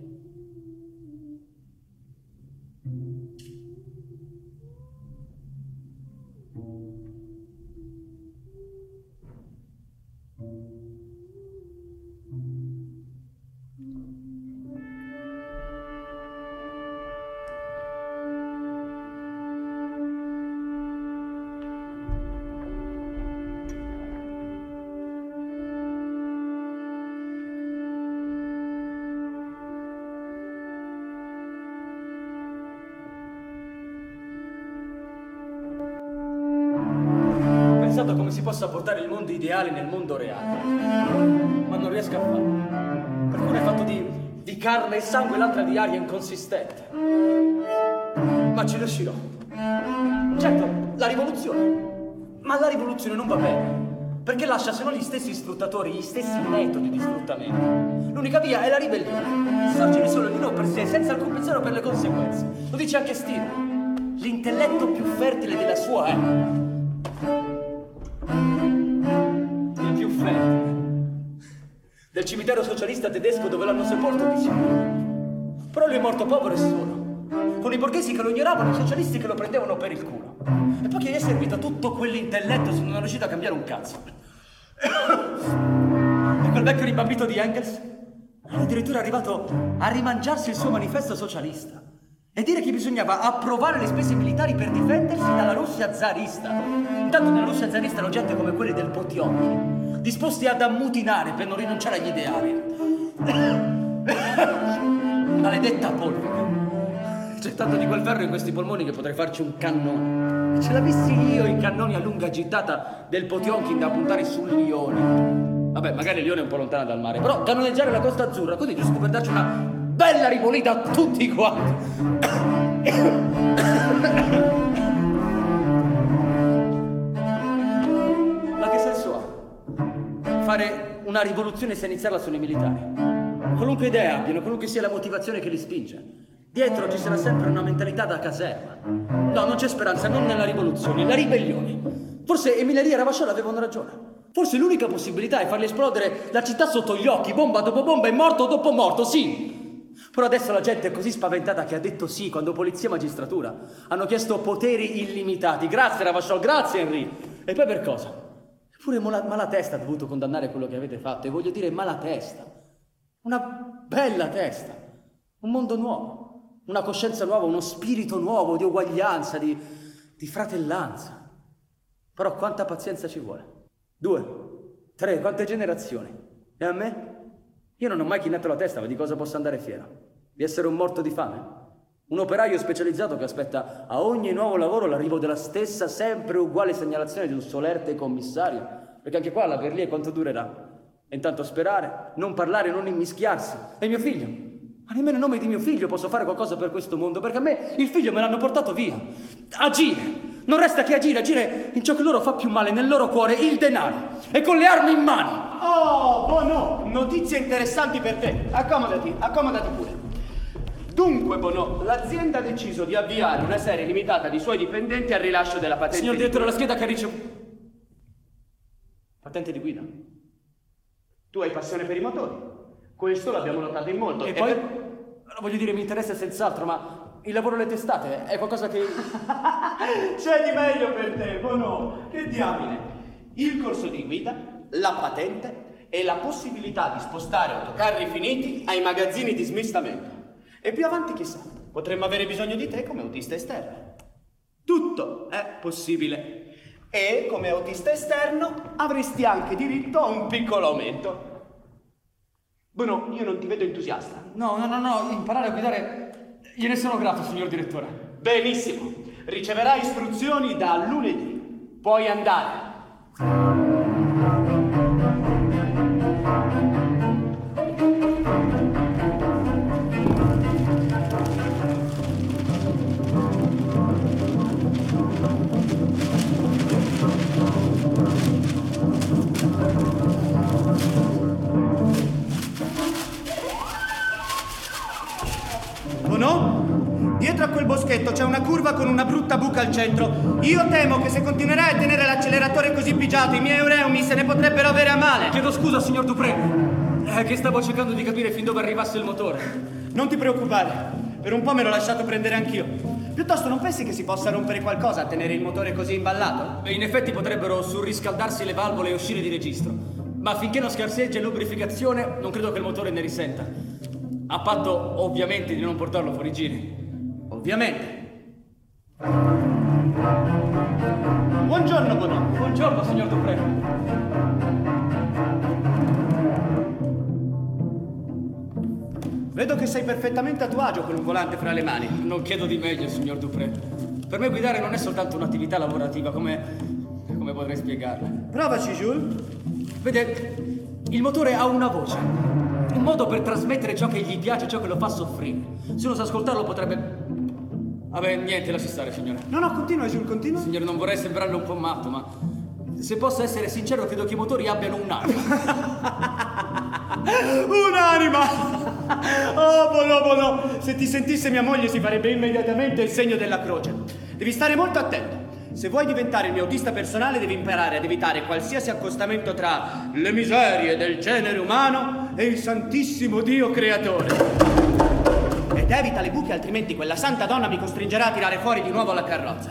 Come si possa portare il mondo ideale nel mondo reale, ma non riesco a farlo, perché uno è fatto di carne e sangue e l'altra di aria inconsistente, ma ci riuscirò. Certo, la rivoluzione, ma la rivoluzione non va bene, perché lascia se non gli stessi sfruttatori, gli stessi metodi di sfruttamento. L'unica via è la ribellione, sorgere solo ognuno per sé, senza alcun pensiero per le conseguenze. Lo dice anche Steele, l'intelletto più fertile della sua epoca. Del cimitero socialista tedesco dove l'hanno sepolto di sicuro. Però lui è morto povero e solo, con i borghesi che lo ignoravano e i socialisti che lo prendevano per il culo. E poi che gli è servito tutto quell'intelletto se non è riuscito a cambiare un cazzo? E quel vecchio rimbambito di Engels è addirittura arrivato a rimangiarsi il suo manifesto socialista e dire che bisognava approvare le spese militari per difendersi dalla Russia zarista. Intanto nella Russia zarista erano gente come quelli del Potionkin, disposti ad ammutinare per non rinunciare agli ideali. Maledetta polvere. C'è tanto di quel ferro in questi polmoni che potrei farci un cannone. Ce l'avessi io i cannoni a lunga gittata del Potionkin da puntare sul Lione. Vabbè, magari il Lione è un po' lontano dal mare, però cannoneggiare la Costa Azzurra, così giusto per darci una bella ripulita a tutti quanti. Ma che senso ha fare una rivoluzione se iniziarla sono i militari? Qualunque idea abbiano, qualunque sia la motivazione che li spinge, dietro ci sarà sempre una mentalità da caserma. No, non c'è speranza, non nella rivoluzione, la ribellione. Forse Emilia e Ravachol avevano ragione. Forse l'unica possibilità è farli esplodere la città sotto gli occhi, bomba dopo bomba e morto dopo morto, sì! Però adesso la gente è così spaventata che ha detto sì quando polizia e magistratura hanno chiesto poteri illimitati. Grazie Ravachol, grazie Henry. E poi per cosa? Eppure Malatesta ha dovuto condannare quello che avete fatto, e voglio dire Malatesta. Una bella testa, un mondo nuovo, una coscienza nuova, uno spirito nuovo di uguaglianza, di fratellanza. Però quanta pazienza ci vuole? 2, 3, quante generazioni? E a me? Io non ho mai chinato la testa, ma di cosa posso andare fiero? Di essere un morto di fame? Un operaio specializzato che aspetta a ogni nuovo lavoro l'arrivo della stessa, sempre uguale segnalazione di un solerte commissario? Perché anche qua la Verlier quanto durerà? E intanto sperare, non parlare, non immischiarsi. E mio figlio? Ma nemmeno in nome di mio figlio posso fare qualcosa per questo mondo, perché a me il figlio me l'hanno portato via. Agire! Non resta che agire in ciò che loro fa più male nel loro cuore, il denaro, e con le armi in mano. Oh, Bono, notizie interessanti per te. Accomodati pure. Dunque, Bono, l'azienda ha deciso di avviare una serie limitata di suoi dipendenti al rilascio della patente. Signor direttore, la scheda che ha ricevuto... Patente di guida. Tu hai passione per i motori. Questo l'abbiamo notato in molto. E poi, voglio dire, mi interessa senz'altro, ma il lavoro alle testate è qualcosa che... C'è di meglio per te, Bono. Che diamine. Il corso di guida, la patente e la possibilità di spostare autocarri finiti ai magazzini di smistamento. E più avanti, chissà, potremmo avere bisogno di te come autista esterno. Tutto è possibile. E come autista esterno avresti anche diritto a un piccolo aumento. Bono, io non ti vedo entusiasta. No, imparare a guidare... Gliene sono grato, signor direttore. Benissimo. Riceverai istruzioni da lunedì. Puoi andare. No? Dietro a quel boschetto c'è una curva con una brutta buca al centro. Io temo che se continuerai a tenere l'acceleratore così pigiato, i miei Eureumi se ne potrebbero avere a male. Chiedo scusa, signor Dupré. È che stavo cercando di capire fin dove arrivasse il motore. Non ti preoccupare, per un po' me l'ho lasciato prendere anch'io. Piuttosto non pensi che si possa rompere qualcosa a tenere il motore così imballato? Beh, in effetti potrebbero surriscaldarsi le valvole e uscire di registro. Ma finché non scarseggia lubrificazione, non credo che il motore ne risenta. A patto, ovviamente, di non portarlo fuori giri. Ovviamente. Buongiorno, Bono. Buongiorno, signor Dupré. Vedo che sei perfettamente a tuo agio con un volante fra le mani. Non chiedo di meglio, signor Dupré. Per me guidare non è soltanto un'attività lavorativa, come potrei spiegarla. Provaci, Jules. Vede, il motore ha una voce. Un modo per trasmettere ciò che gli piace, ciò che lo fa soffrire. Se uno sa ascoltarlo potrebbe... Vabbè, niente, lasci stare, signore. No, continua, Jules, continua. Signore, non vorrei sembrarle un po' matto, ma... Se posso essere sincero, credo che i motori abbiano un'anima. Un'anima! Oh, Bono, se ti sentisse mia moglie si farebbe immediatamente il segno della croce. Devi stare molto attento. Se vuoi diventare il mio autista personale devi imparare ad evitare qualsiasi accostamento tra le miserie del genere umano e il santissimo Dio creatore. Ed evita le buche, altrimenti quella santa donna mi costringerà a tirare fuori di nuovo la carrozza.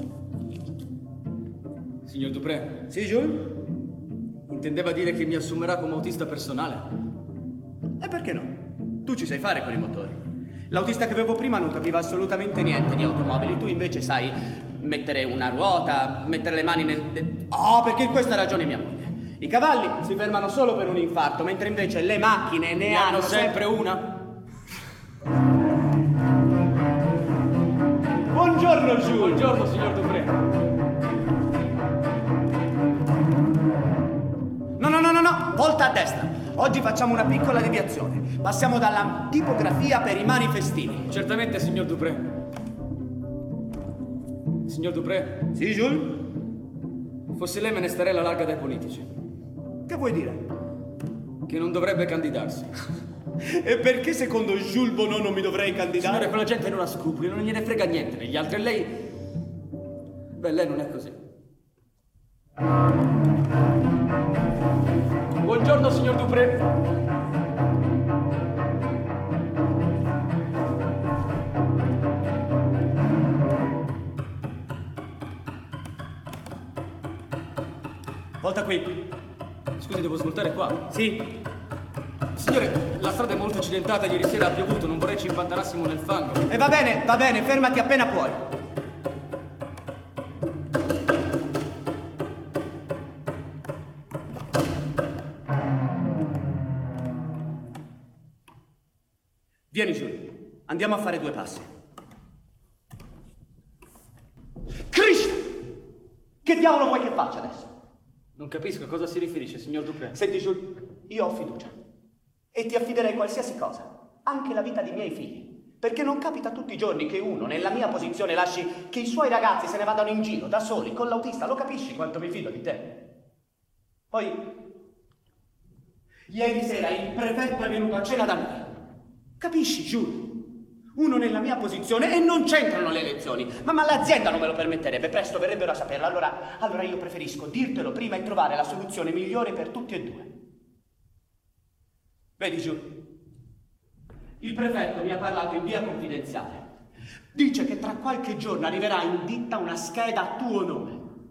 Signor Dupré? Sì, Jules? Intendeva dire che mi assumerà come autista personale? E perché no? Tu ci sai fare con i motori. L'autista che avevo prima non capiva assolutamente niente di automobili. Tu invece sai mettere una ruota, mettere le mani nel... Oh, perché in questa ragione mia moglie. I cavalli si fermano solo per un infarto, mentre invece le macchine ne hanno sempre una. Buongiorno, Jules. Buongiorno, signor Dupré. No, volta a destra. Oggi facciamo una piccola deviazione. Passiamo dalla tipografia per i manifestini. Certamente, signor Dupré. Signor Dupré? Sì, Jules? Fossi lei me ne starei alla larga dai politici. Che vuoi dire? Che non dovrebbe candidarsi. E perché secondo Jules Bono non mi dovrei candidare? Signore, quella gente non ha scrupoli, non gliene frega niente degli altri. E lei... Beh, lei non è così. Buongiorno, signor Dupré. Volta qui. Scusi, devo svoltare qua? Sì. Signore, la strada è molto accidentata, ieri sera ha piovuto, non vorrei ci impantanassimo nel fango. E va bene, fermati appena puoi. Vieni, Jules. Andiamo a fare 2 passi. Cristo! Che diavolo vuoi che faccia adesso? Non capisco a cosa si riferisce, signor Dupré. Senti, Jules, io ho fiducia. E ti affiderei qualsiasi cosa, anche la vita dei miei figli, Perché non capita tutti i giorni che uno, nella mia posizione, lasci che i suoi ragazzi se ne vadano in giro, da soli, con l'autista. Lo capisci quanto mi fido di te? Poi, ieri sera il prefetto è venuto a cena da me. Capisci, Giulio? Uno nella mia posizione e non c'entrano le elezioni. Ma l'azienda non me lo permetterebbe, presto verrebbero a saperlo. Allora io preferisco dirtelo prima e trovare la soluzione migliore per tutti e due. Vedi, Giulio? Il prefetto mi ha parlato in via confidenziale. Dice che tra qualche giorno arriverà in ditta una scheda a tuo nome.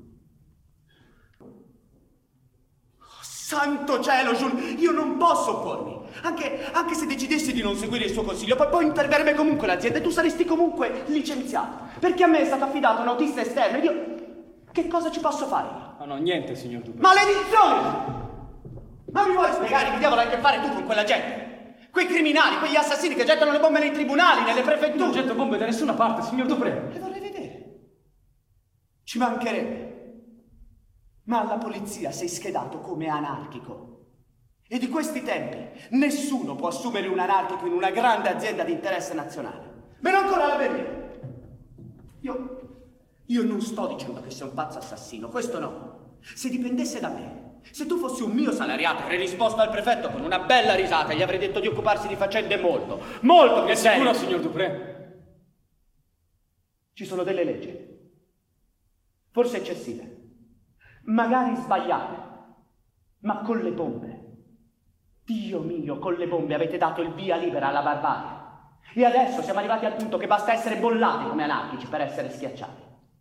Oh, santo cielo, Giulio, io non posso oppormi. Anche se decidessi di non seguire il suo consiglio, poi interverrebbe comunque l'azienda e tu saresti comunque licenziato. Perché a me è stato affidato un autista esterno ed io... Che cosa ci posso fare? No, niente, signor Dupré. Maledizione! Ma mi vuoi spiegare che diavolo hai a che fare tu con quella gente? Quei criminali, quegli assassini che gettano le bombe nei tribunali, nelle prefetture. Non getto bombe da nessuna parte, signor Dupré. Le vorrei vedere. Ci mancherebbe. Ma alla polizia sei schedato come anarchico. E di questi tempi nessuno può assumere un anarchico in una grande azienda di interesse nazionale. Meno ancora la Berlina. Io non sto dicendo che sei un pazzo assassino, questo no. Se dipendesse da me, se tu fossi un mio salariato, avrei risposto al prefetto con una bella risata e gli avrei detto di occuparsi di faccende molto più serie. Sicuro, signor Dupré? Ci sono delle leggi, forse eccessive, magari sbagliate, ma con le bombe. Dio mio, con le bombe avete dato il via libera alla barbarie. E adesso siamo arrivati al punto che basta essere bollati come anarchici per essere schiacciati.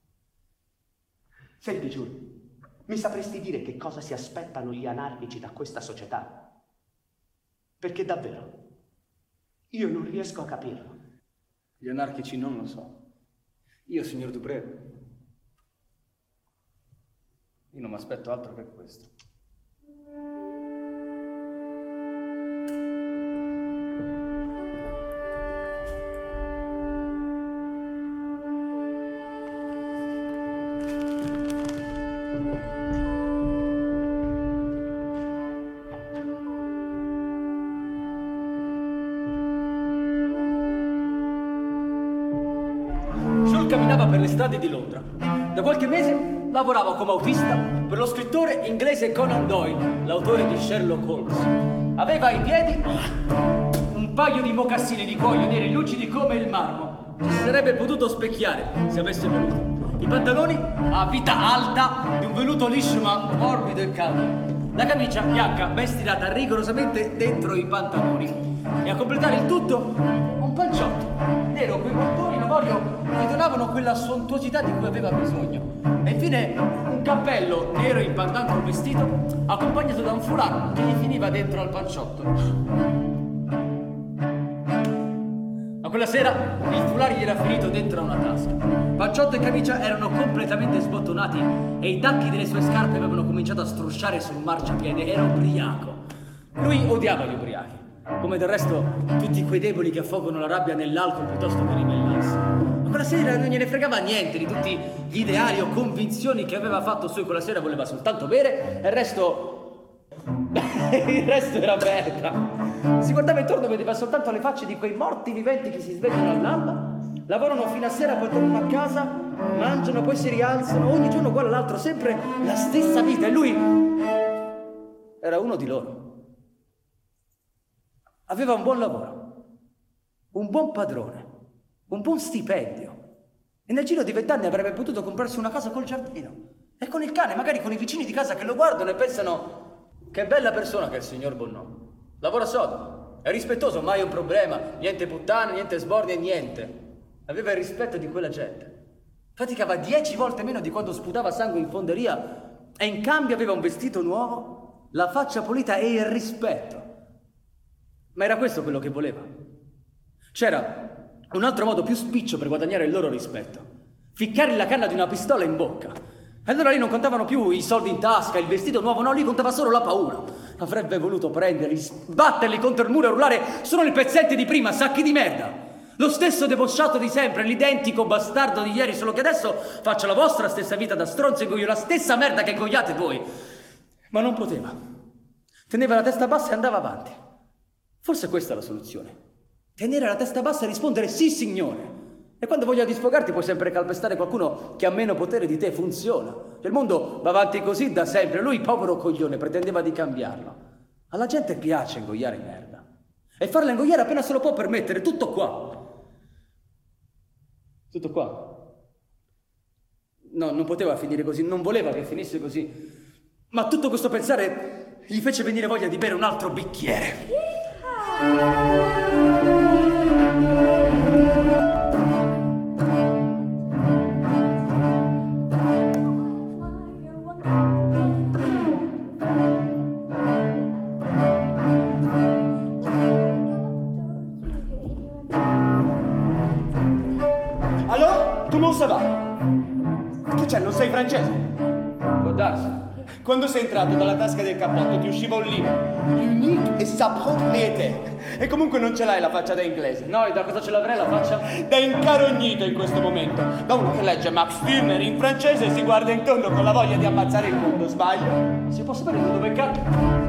Senti, Giulio, mi sapresti dire che cosa si aspettano gli anarchici da questa società? Perché davvero, io non riesco a capirlo. Gli anarchici non lo so. Io, signor Dupré, io non mi aspetto altro che questo. Camminava per le strade di Londra. Da qualche mese lavorava come autista per lo scrittore inglese Conan Doyle, l'autore di Sherlock Holmes. Aveva ai piedi un paio di mocassini di cuoio neri lucidi come il marmo. Si sarebbe potuto specchiare se avesse voluto. I pantaloni a vita alta di un velluto liscio ma morbido e caldo. La camicia bianca ben stirata rigorosamente dentro i pantaloni. E a completare il tutto un panciotto nero coi bottoni in avorio che donavano quella sontuosità di cui aveva bisogno. E infine un cappello nero in pandan col vestito accompagnato da un foulard che gli finiva dentro al panciotto. Ma quella sera il foulard gli era finito dentro a una tasca. Panciotto e camicia erano completamente sbottonati e i tacchi delle sue scarpe avevano cominciato a strusciare sul marciapiede. Era ubriaco. Lui odiava gli ubriachi, come del resto tutti quei deboli che affogano la rabbia nell'alcol piuttosto che ribellarsi. Ma quella sera non gliene fregava niente di tutti gli ideali o convinzioni che aveva fatto su. Quella sera voleva soltanto bere e il resto era merda. Si guardava intorno e vedeva soltanto le facce di quei morti viventi che si svegliano all'alba, lavorano fino a sera, poi tornano a casa, mangiano, poi si rialzano, ogni giorno uguale all'altro, sempre la stessa vita. E lui era uno di loro. Aveva un buon lavoro, un buon padrone, un buon stipendio e nel giro di 20 anni avrebbe potuto comprarsi una casa col giardino e con il cane, magari con i vicini di casa che lo guardano e pensano: che bella persona che è il signor Bonnò, lavora sodo, è rispettoso, mai un problema, niente puttane, niente sbordi e niente. Aveva il rispetto di quella gente, faticava 10 volte meno di quando sputava sangue in fonderia e in cambio aveva un vestito nuovo, la faccia pulita e il rispetto. Ma era questo quello che voleva. C'era un altro modo più spiccio per guadagnare il loro rispetto: ficcargli la canna di una pistola in bocca. E allora lì non contavano più i soldi in tasca, il vestito nuovo, no, lì contava solo la paura. Avrebbe voluto prenderli, sbatterli contro il muro e urlare: sono i pezzetti di prima, sacchi di merda! Lo stesso debosciato di sempre, l'identico bastardo di ieri, solo che adesso faccio la vostra stessa vita da stronzo e goio la stessa merda che goiate voi. Ma non poteva. Teneva la testa bassa e andava avanti. Forse questa è la soluzione. tenere la testa bassa e rispondere sì signore. E quando voglia di sfogarti puoi sempre calpestare qualcuno che ha meno potere di te, funziona. Cioè, il mondo va avanti così da sempre, lui povero coglione pretendeva di cambiarlo. Alla gente piace ingoiare merda. E farla ingoiare appena se lo può permettere, tutto qua. Tutto qua. No, non poteva finire così, non voleva che finisse così. Ma tutto questo pensare gli fece venire voglia di bere un altro bicchiere. Allora, tu non va? Che c'è, non sei francese? Può darsi. Quando sei entrato dalla tasca del cappotto ti usciva un libro, L'unique et sa propriété. E comunque non ce l'hai la faccia da inglese. No, e da cosa ce l'avrei la faccia? Da incarognito in questo momento. Da uno che legge Max Stirner in francese e si guarda intorno con la voglia di ammazzare il mondo, sbaglio? Si può sapere da dove cazzo?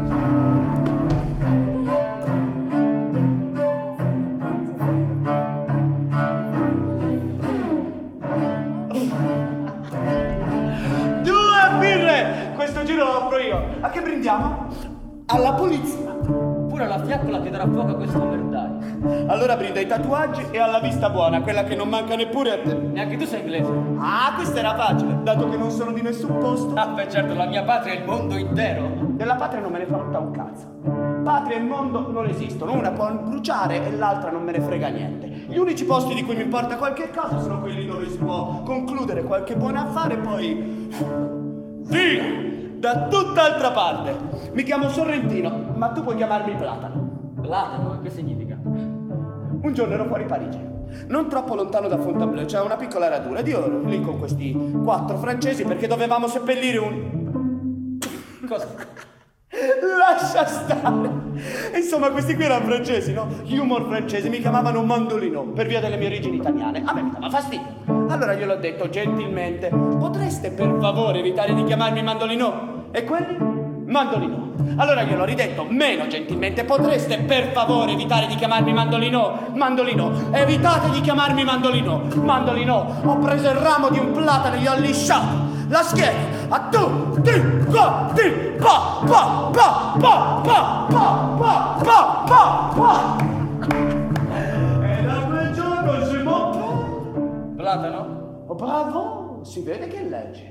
Questo giro lo offro io. A che brindiamo? Alla polizia. Pure alla fiaccola che darà fuoco a questo merdaio. Allora brinda ai tatuaggi e alla vista buona, quella che non manca neppure a te. Neanche tu sei inglese. Ah, questa era facile, dato che non sono di nessun posto. Ah, beh certo, la mia patria è il mondo intero. Della patria non me ne frutta un cazzo. Patria e mondo non esistono, una può bruciare e l'altra non me ne frega niente. Gli unici posti di cui mi importa qualche cosa sono quelli dove si può concludere qualche buon affare e poi... via! Da tutt'altra parte. Mi chiamo Sorrentino, ma tu puoi chiamarmi Platano. Platano? Che significa? Un giorno ero fuori Parigi, non troppo lontano da Fontainebleau, c'era una piccola radura ed io ero lì con questi 4 francesi perché dovevamo seppellire un... Cosa? Lascia stare! Insomma, questi qui erano francesi, no? Humor francese, mi chiamavano Mandolino per via delle mie origini italiane. A me mi dava fastidio. Allora glielo ho detto gentilmente: potreste per favore evitare di chiamarmi Mandolino? E quelli? Mandolino. Allora glielo ho ridetto meno gentilmente: potreste per favore evitare di chiamarmi Mandolino? Mandolino. Evitate di chiamarmi Mandolino. Mandolino. Ho preso il ramo di un platano e gli ho lisciato la schiena a tutti quanti. Pa pa pa pa pa pa pa pa pa pa. E da quel giorno si monta. Platano? Oh, bravo, si vede che leggi.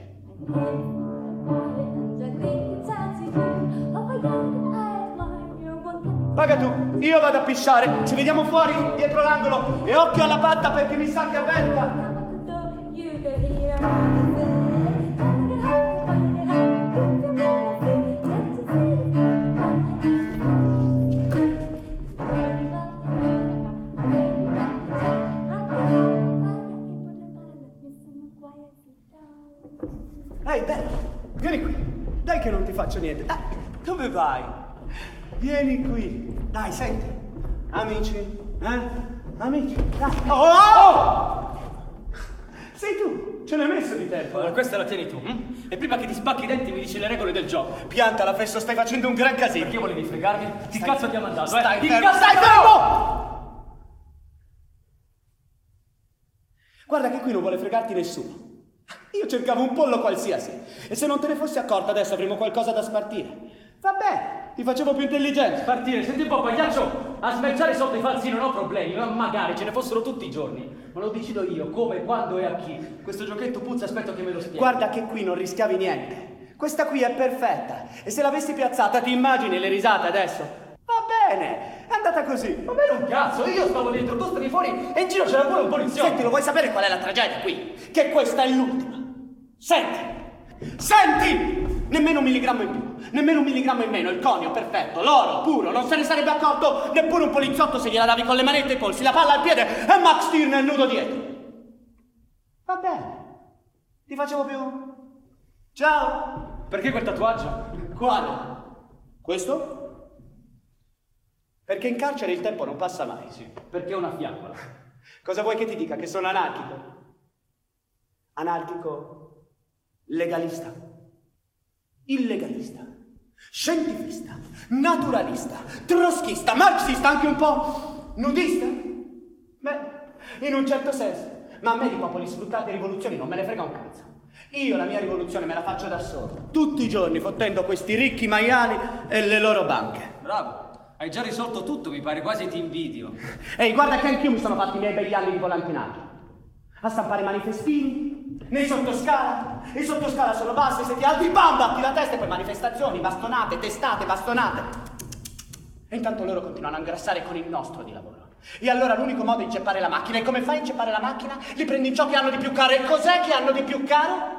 Paga tu, io vado a pisciare, ci vediamo fuori, dietro l'angolo, e occhio alla patta perché mi sa che è aperta. Ehi, bello, vieni qui. Dai che non ti faccio niente. Dai, dove vai? Vieni qui. Dai, senti. Amici, Amici, dai. Oh! Sei tu, ce l'hai messo di tempo. Allora, questa la tieni tu. E prima che ti spacchi i denti mi dici le regole del gioco. Pianta la fesso, stai facendo un gran casino. Perché volevi fregarmi? Chi cazzo ti ha mandato? Stai Chi fermo, cazzo stai ti ha fermo! Guarda che qui non vuole fregarti nessuno. Io cercavo un pollo qualsiasi e se non te ne fossi accorta adesso avremo qualcosa da spartire. Va bene, ti facevo più intelligente. Partire, senti un po', pagliaccio, a smerciare i soldi falsi non ho problemi, ma magari ce ne fossero tutti i giorni. Ma lo decido io, come, quando e a chi. Questo giochetto puzza, aspetto che me lo spieghi. Guarda che qui non rischiavi niente. Questa qui è perfetta e se l'avessi piazzata ti immagini le risate adesso? Va bene, è andata così. Va bene un cazzo, io stavo dentro, tu stavi fuori e in giro c'era pure un poliziotto. Senti, lo vuoi sapere qual è la tragedia qui? Che questa è l'ultima. Senti! Senti! Nemmeno un milligrammo in più, nemmeno un milligrammo in meno, il conio perfetto, l'oro puro, non se ne sarebbe accorto neppure un poliziotto se gliela davi con le manette ai polsi, la palla al piede e Max Stirner nudo dietro. Va bene, ti facevo più. Ciao! Perché quel tatuaggio? Quale? Questo? Perché in carcere il tempo non passa mai. Sì, perché è una fiamma. Cosa vuoi che ti dica? Che sono anarchico? Anarchico? Legalista, illegalista, scientifista, naturalista, trotskista, marxista anche un po'. Nudista? Beh, in un certo senso. Ma a me di popoli sfruttati e rivoluzioni non me ne frega un cazzo. Io la mia rivoluzione me la faccio da solo, tutti i giorni fottendo questi ricchi maiali e le loro banche. Bravo, hai già risolto tutto, mi pare, quasi ti invidio. Ehi, guarda che anch'io mi sono fatti i miei begli anni di volantinaggio. A stampare manifestini, nei sottoscala. I sottoscala sono bassi, se ti alzi, bam, batti la testa e poi manifestazioni, bastonate, testate, bastonate. E intanto loro continuano a ingrassare con il nostro di lavoro. E allora l'unico modo è inceppare la macchina. E come fai a inceppare la macchina? Li prendi in ciò che hanno di più caro. E cos'è che hanno di più caro?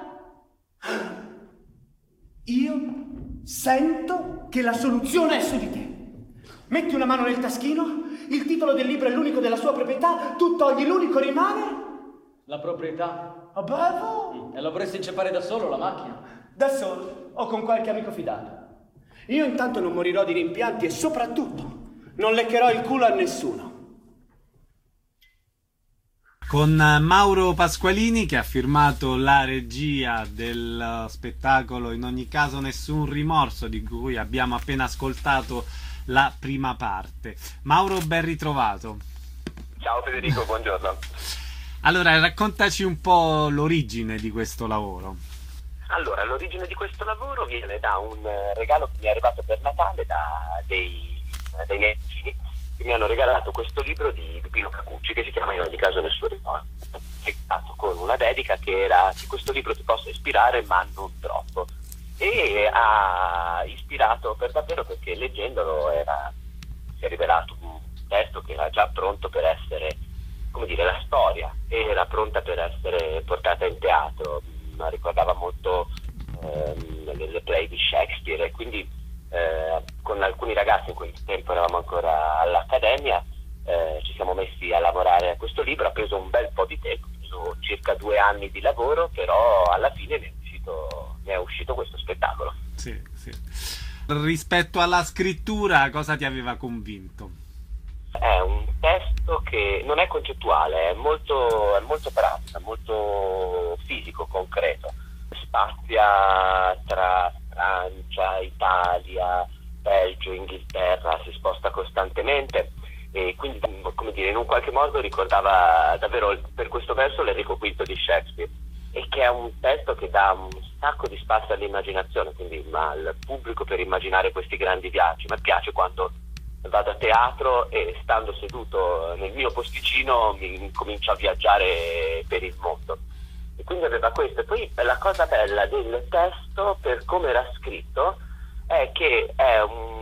Io sento che la soluzione è su di te. Metti una mano nel taschino, il titolo del libro è l'unico della sua proprietà, tu togli l'unico, rimane... La proprietà. Oh, bravo! E la vorresti inceppare da solo la macchina? Da solo o con qualche amico fidato. Io intanto non morirò di rimpianti e soprattutto non leccherò il culo a nessuno. Con Mauro Pasqualini, che ha firmato la regia del spettacolo In ogni caso nessun rimorso, di cui abbiamo appena ascoltato la prima parte. Mauro, ben ritrovato. Ciao Federico, buongiorno. Allora, raccontaci un po' l'origine di questo lavoro. Allora, l'origine di questo lavoro viene da un regalo che mi è arrivato per Natale da dei miei vicini, che mi hanno regalato questo libro di Pino Cacucci, che si chiama In ogni caso nessun rimorso, con una dedica che era: che questo libro ti possa ispirare ma non troppo. E ha ispirato per davvero, perché leggendolo si è rivelato un testo che era già pronto per essere, come dire, la storia era pronta per essere portata in teatro. Ricordava molto le play di Shakespeare, e quindi con alcuni ragazzi, in quel tempo eravamo ancora all'Accademia, ci siamo messi a lavorare a questo libro. Ha preso un bel po' di tempo, ha preso circa 2 anni di lavoro, però alla fine ne è uscito questo spettacolo. Sì. Rispetto alla scrittura, cosa ti aveva convinto? È un testo che non è concettuale, è molto pratico, è molto fisico, concreto. Spazia tra Francia, Italia, Belgio, Inghilterra, si sposta costantemente, e quindi, come dire, in un qualche modo ricordava davvero, per questo verso, l'Enrico V di Shakespeare, e che è un testo che dà un sacco di spazio all'immaginazione, quindi al pubblico, per immaginare questi grandi viaggi. Mi piace quando vado a teatro e, stando seduto nel mio posticino, mi comincio a viaggiare per il mondo. E quindi aveva questo. E poi la cosa bella del testo, per come era scritto, è che è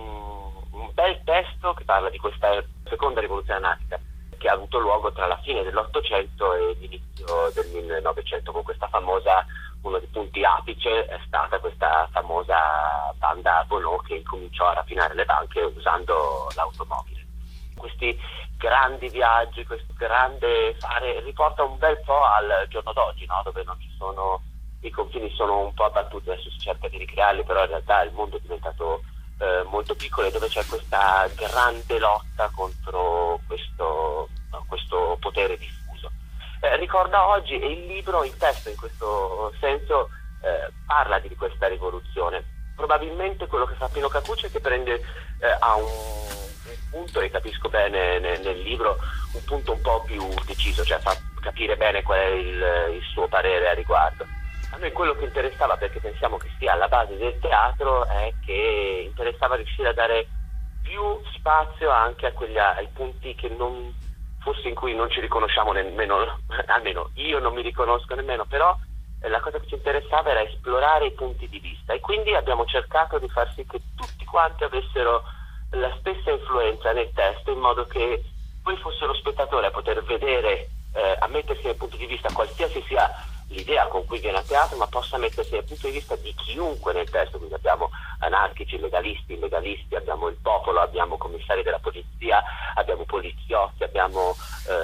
un bel testo che parla di questa seconda rivoluzione anarchica, che ha avuto luogo tra la fine dell'Ottocento e l'inizio del 1900, con questa famosa, uno dei punti apice è stata questa famosa banda Bonò, che incominciò a rapinare le banche usando l'automobile. Questi grandi viaggi, questo grande fare, riporta un bel po' al giorno d'oggi, no? Dove non ci sono, i confini sono un po' abbattuti, adesso si cerca di ricrearli, però in realtà il mondo è diventato molto piccolo, e dove c'è questa grande lotta contro questo potere diffuso. Ricorda oggi, e il libro, il testo in questo senso parla di questa rivoluzione. Probabilmente quello che fa Pino Cacucci è che prende a un punto, e capisco bene nel libro, un punto un po' più deciso, cioè fa capire bene qual è il suo parere a riguardo. A noi quello che interessava, perché pensiamo che sia alla base del teatro, è che interessava riuscire a dare più spazio anche ai punti che non, forse in cui non ci riconosciamo nemmeno, almeno io non mi riconosco nemmeno, però la cosa che ci interessava era esplorare i punti di vista, e quindi abbiamo cercato di far sì che tutti quanti avessero la stessa influenza nel testo, in modo che poi fosse lo spettatore a poter vedere, a mettersi nel punto di vista, qualsiasi sia l'idea con cui viene a teatro, ma possa mettersi nel punto di vista di chiunque nel testo. Quindi abbiamo anarchici, legalisti, illegalisti, abbiamo il popolo, abbiamo commissari della polizia, abbiamo poliziotti, abbiamo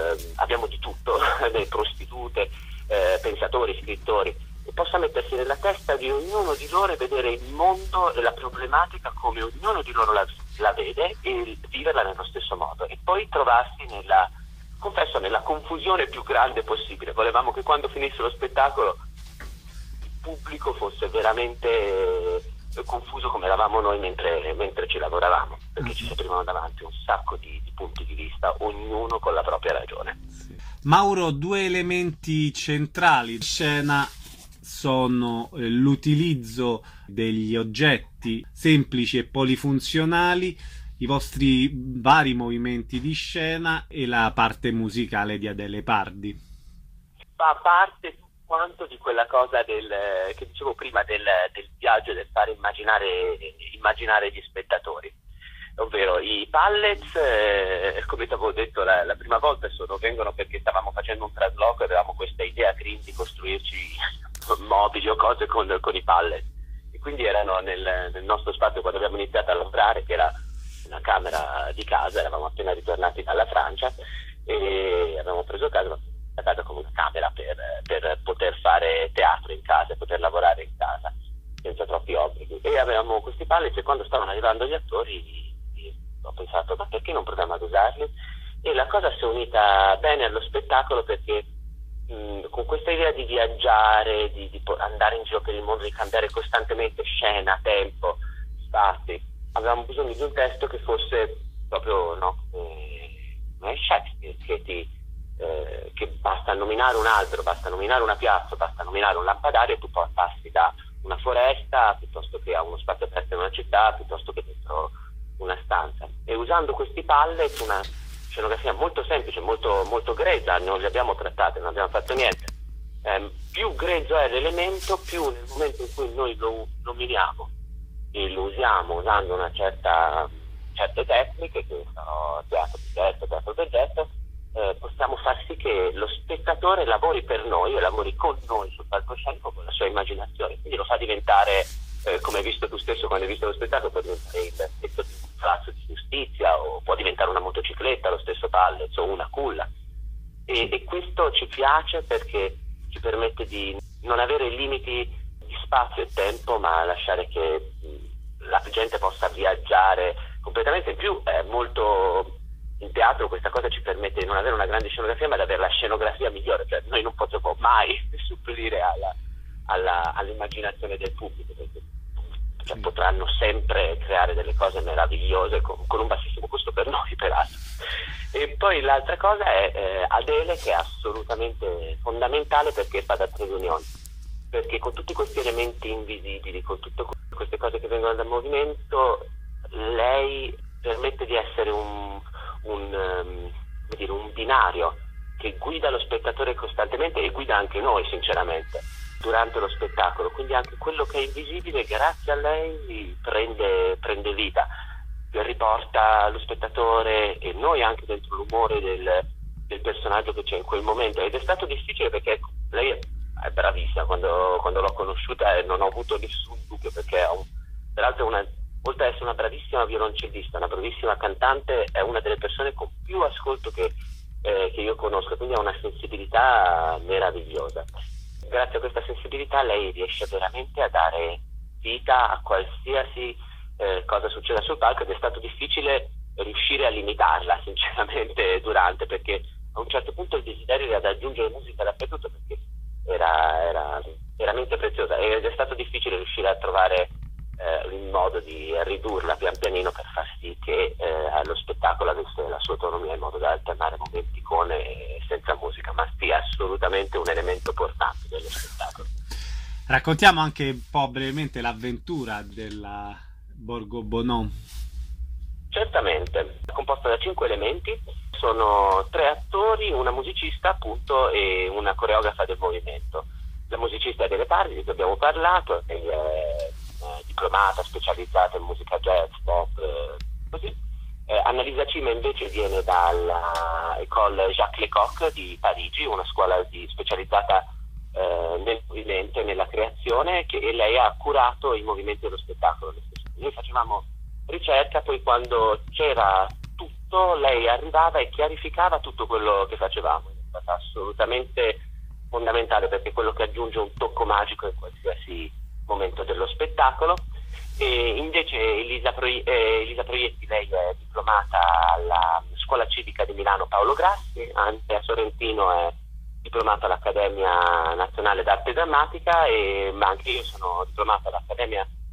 di tutto, delle prostitute, pensatori, scrittori, e possa mettersi nella testa di ognuno di loro e vedere il mondo e la problematica come ognuno di loro la vede, e viverla nello stesso modo, e poi trovarsi nella confusione più grande possibile. Volevamo che quando finisse lo spettacolo il pubblico fosse veramente confuso come eravamo noi mentre ci lavoravamo. perché ci si aprivano davanti un sacco di punti di vista, ognuno con la propria ragione. Sì. Mauro, due elementi centrali in scena sono l'utilizzo degli oggetti semplici e polifunzionali, i vostri vari movimenti di scena e la parte musicale di Adele Pardi. Fa parte quanto di quella cosa che dicevo prima del viaggio, del fare immaginare gli spettatori. Ovvero i pallets, come ti avevo detto la prima volta, vengono perché stavamo facendo un trasloco e avevamo questa idea green di costruirci mobili o cose con i pallet. E quindi erano nel nostro spazio quando abbiamo iniziato a lavorare, che era una camera di casa, eravamo appena ritornati dalla Francia e avevamo preso casa come una camera per poter fare teatro in casa, poter lavorare in casa senza troppi obblighi. E avevamo questi pallet e quando stavano arrivando gli attori ho pensato, ma perché non proviamo ad usarli? E la cosa si è unita bene allo spettacolo perché con questa idea di viaggiare, di andare in giro per il mondo, di cambiare costantemente scena, tempo, spazi, avevamo bisogno di un testo che fosse proprio Shakespeare, che basta nominare un albero, basta nominare una piazza, basta nominare un lampadario e tu poi passi da una foresta piuttosto che a uno spazio aperto in una città, piuttosto che dentro una stanza. E usando questi pallet, una scenografia molto semplice, molto, molto grezza, non li abbiamo trattati, non abbiamo fatto niente. Più grezzo è l'elemento, più nel momento in cui noi lo nominiamo e lo usiamo usando certe tecniche, che sono teatro di gesto, teatro del gesto, possiamo far sì che lo spettatore lavori per noi e lavori con noi sul palcoscenico con la sua immaginazione, quindi lo fa diventare, come hai visto tu stesso quando hai visto lo spettacolo, può diventare il pezzo di un palazzo di giustizia o può diventare una motocicletta, lo stesso pallet o una culla, e questo ci piace perché ci permette di non avere limiti di spazio e tempo, ma lasciare che la gente possa viaggiare completamente. In più è molto, in teatro questa cosa ci permette di non avere una grande scenografia ma di avere la scenografia migliore, cioè noi non potremo mai supplire all'immaginazione del pubblico, perché potranno sempre creare delle cose meravigliose con un bassissimo costo per noi peraltro. E poi l'altra cosa è Adele, che è assolutamente fondamentale perché fa da trade union, perché con tutti questi elementi invisibili, con tutte queste cose che vengono dal movimento, lei permette di essere un binario che guida lo spettatore costantemente e guida anche noi sinceramente durante lo spettacolo, quindi anche quello che è invisibile grazie a lei prende vita, riporta lo spettatore e noi anche dentro l'umore del personaggio che c'è in quel momento. Ed è stato difficile perché lei è bravissima, quando l'ho conosciuta non ho avuto nessun dubbio, perché peraltro oltre ad essere una bravissima violoncellista, una bravissima cantante, è una delle persone con più ascolto che io conosco, quindi ha una sensibilità meravigliosa. Grazie a questa sensibilità lei riesce veramente a dare vita a qualsiasi cosa succeda sul palco, ed è stato difficile riuscire a limitarla sinceramente durante, perché a un certo punto il desiderio era di aggiungere musica dappertutto perché era veramente preziosa, ed è stato difficile riuscire a trovare il modo di ridurla pian pianino per far sì che lo spettacolo avesse la sua autonomia in modo da alternare momenti con e senza musica, ma sia assolutamente un elemento portante dello spettacolo. Raccontiamo anche un po' brevemente l'avventura della Borgo Bonò. Certamente, è composta da 5 elementi, sono 3 attori, una musicista appunto e una coreografa del movimento. La musicista è Adele Pardi, di cui abbiamo parlato, lei è diplomata, specializzata in musica jazz, pop, così. Annalisa Cima invece viene dalla École Jacques Lecoq di Parigi, una scuola specializzata nel movimento e nella creazione, e lei ha curato i movimenti dello spettacolo. Noi facevamo ricerca, poi quando c'era tutto lei arrivava e chiarificava tutto quello che facevamo. È stata assolutamente fondamentale perché è quello che aggiunge un tocco magico in qualsiasi momento dello spettacolo. E invece Elisa Proietti, lei è diplomata alla Scuola Civica di Milano Paolo Grassi, Andrea Sorrentino è diplomata all'Accademia Nazionale d'Arte Drammatica, ma anche io sono diplomata all'Accademia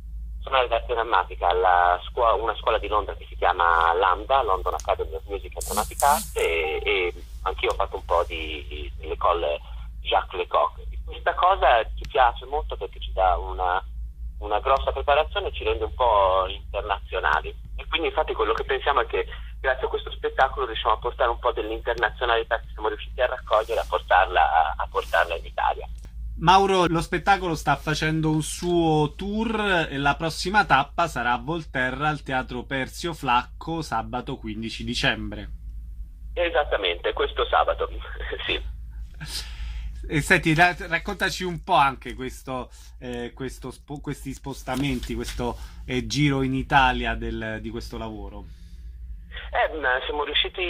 suonare d'arte drammatica una scuola di Londra che si chiama Lambda, London Academy of Music and Dramatic Arts, e anch'io ho fatto un po' dell'École Jacques Lecoq. Questa cosa ci piace molto perché ci dà una grossa preparazione e ci rende un po' internazionali, e quindi infatti quello che pensiamo è che grazie a questo spettacolo riusciamo a portare un po' dell'internazionalità che siamo riusciti a raccogliere, a portarla in Italia. Mauro, lo spettacolo sta facendo un suo tour e la prossima tappa sarà a Volterra al Teatro Persio Flacco sabato 15 dicembre. Esattamente, questo sabato, sì. E senti, raccontaci un po' anche questi spostamenti, questo giro in Italia di questo lavoro. Siamo riusciti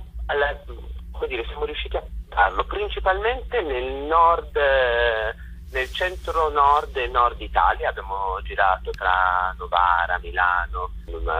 a farlo principalmente nel centro-nord e nord Italia. Abbiamo girato tra Novara, Milano,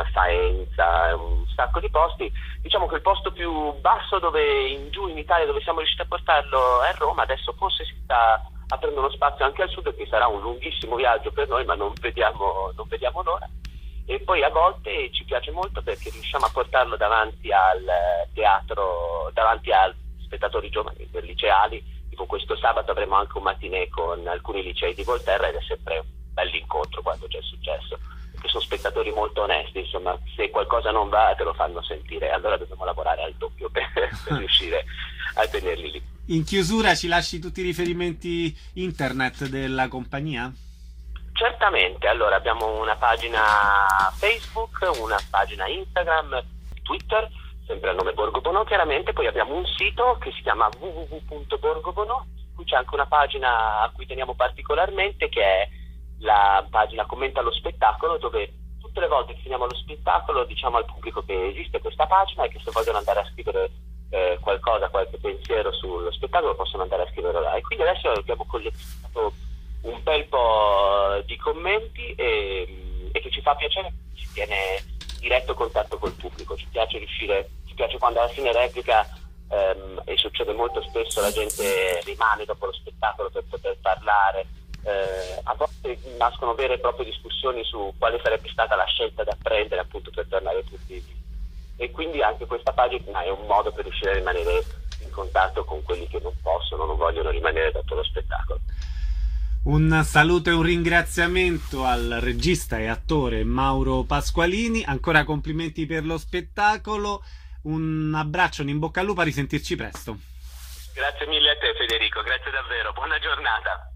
Faenza, un sacco di posti. Diciamo che il posto più basso giù in Italia dove siamo riusciti a portarlo è Roma. Adesso forse si sta aprendo uno spazio anche al sud, che sarà un lunghissimo viaggio per noi, ma non vediamo l'ora. E poi a volte ci piace molto perché riusciamo a portarlo davanti al teatro, davanti a spettatori giovani, per liceali. Tipo questo sabato avremo anche un matinè con alcuni licei di Volterra, ed è sempre un bell'incontro quando c'è successo, perché sono spettatori molto onesti, insomma, se qualcosa non va te lo fanno sentire, allora dobbiamo lavorare al doppio per riuscire a tenerli lì. In chiusura ci lasci tutti i riferimenti internet della compagnia? Certamente, allora abbiamo una pagina Facebook, una pagina Instagram, Twitter, sempre al nome Borgo Bonò chiaramente, poi abbiamo un sito che si chiama www.borgobonò, qui c'è anche una pagina a cui teniamo particolarmente, che è la pagina Commenta lo spettacolo, dove tutte le volte che finiamo lo spettacolo diciamo al pubblico che esiste questa pagina e che se vogliono andare a scrivere qualche pensiero sullo spettacolo possono andare a scriverlo là. E quindi adesso abbiamo collezionato un bel po' di commenti e che ci fa piacere, ci tiene diretto contatto col pubblico, ci piace quando alla fine replica, e succede molto spesso, la gente rimane dopo lo spettacolo per poter parlare, a volte nascono vere e proprie discussioni su quale sarebbe stata la scelta da prendere appunto per tornare tutti, e quindi anche questa pagina è un modo per riuscire a rimanere in contatto con quelli che non vogliono rimanere dopo lo spettacolo. Un saluto e un ringraziamento al regista e attore Mauro Pasqualini, ancora complimenti per lo spettacolo, un abbraccio, un in bocca al lupo, a risentirci presto. Grazie mille a te Federico, grazie davvero, buona giornata.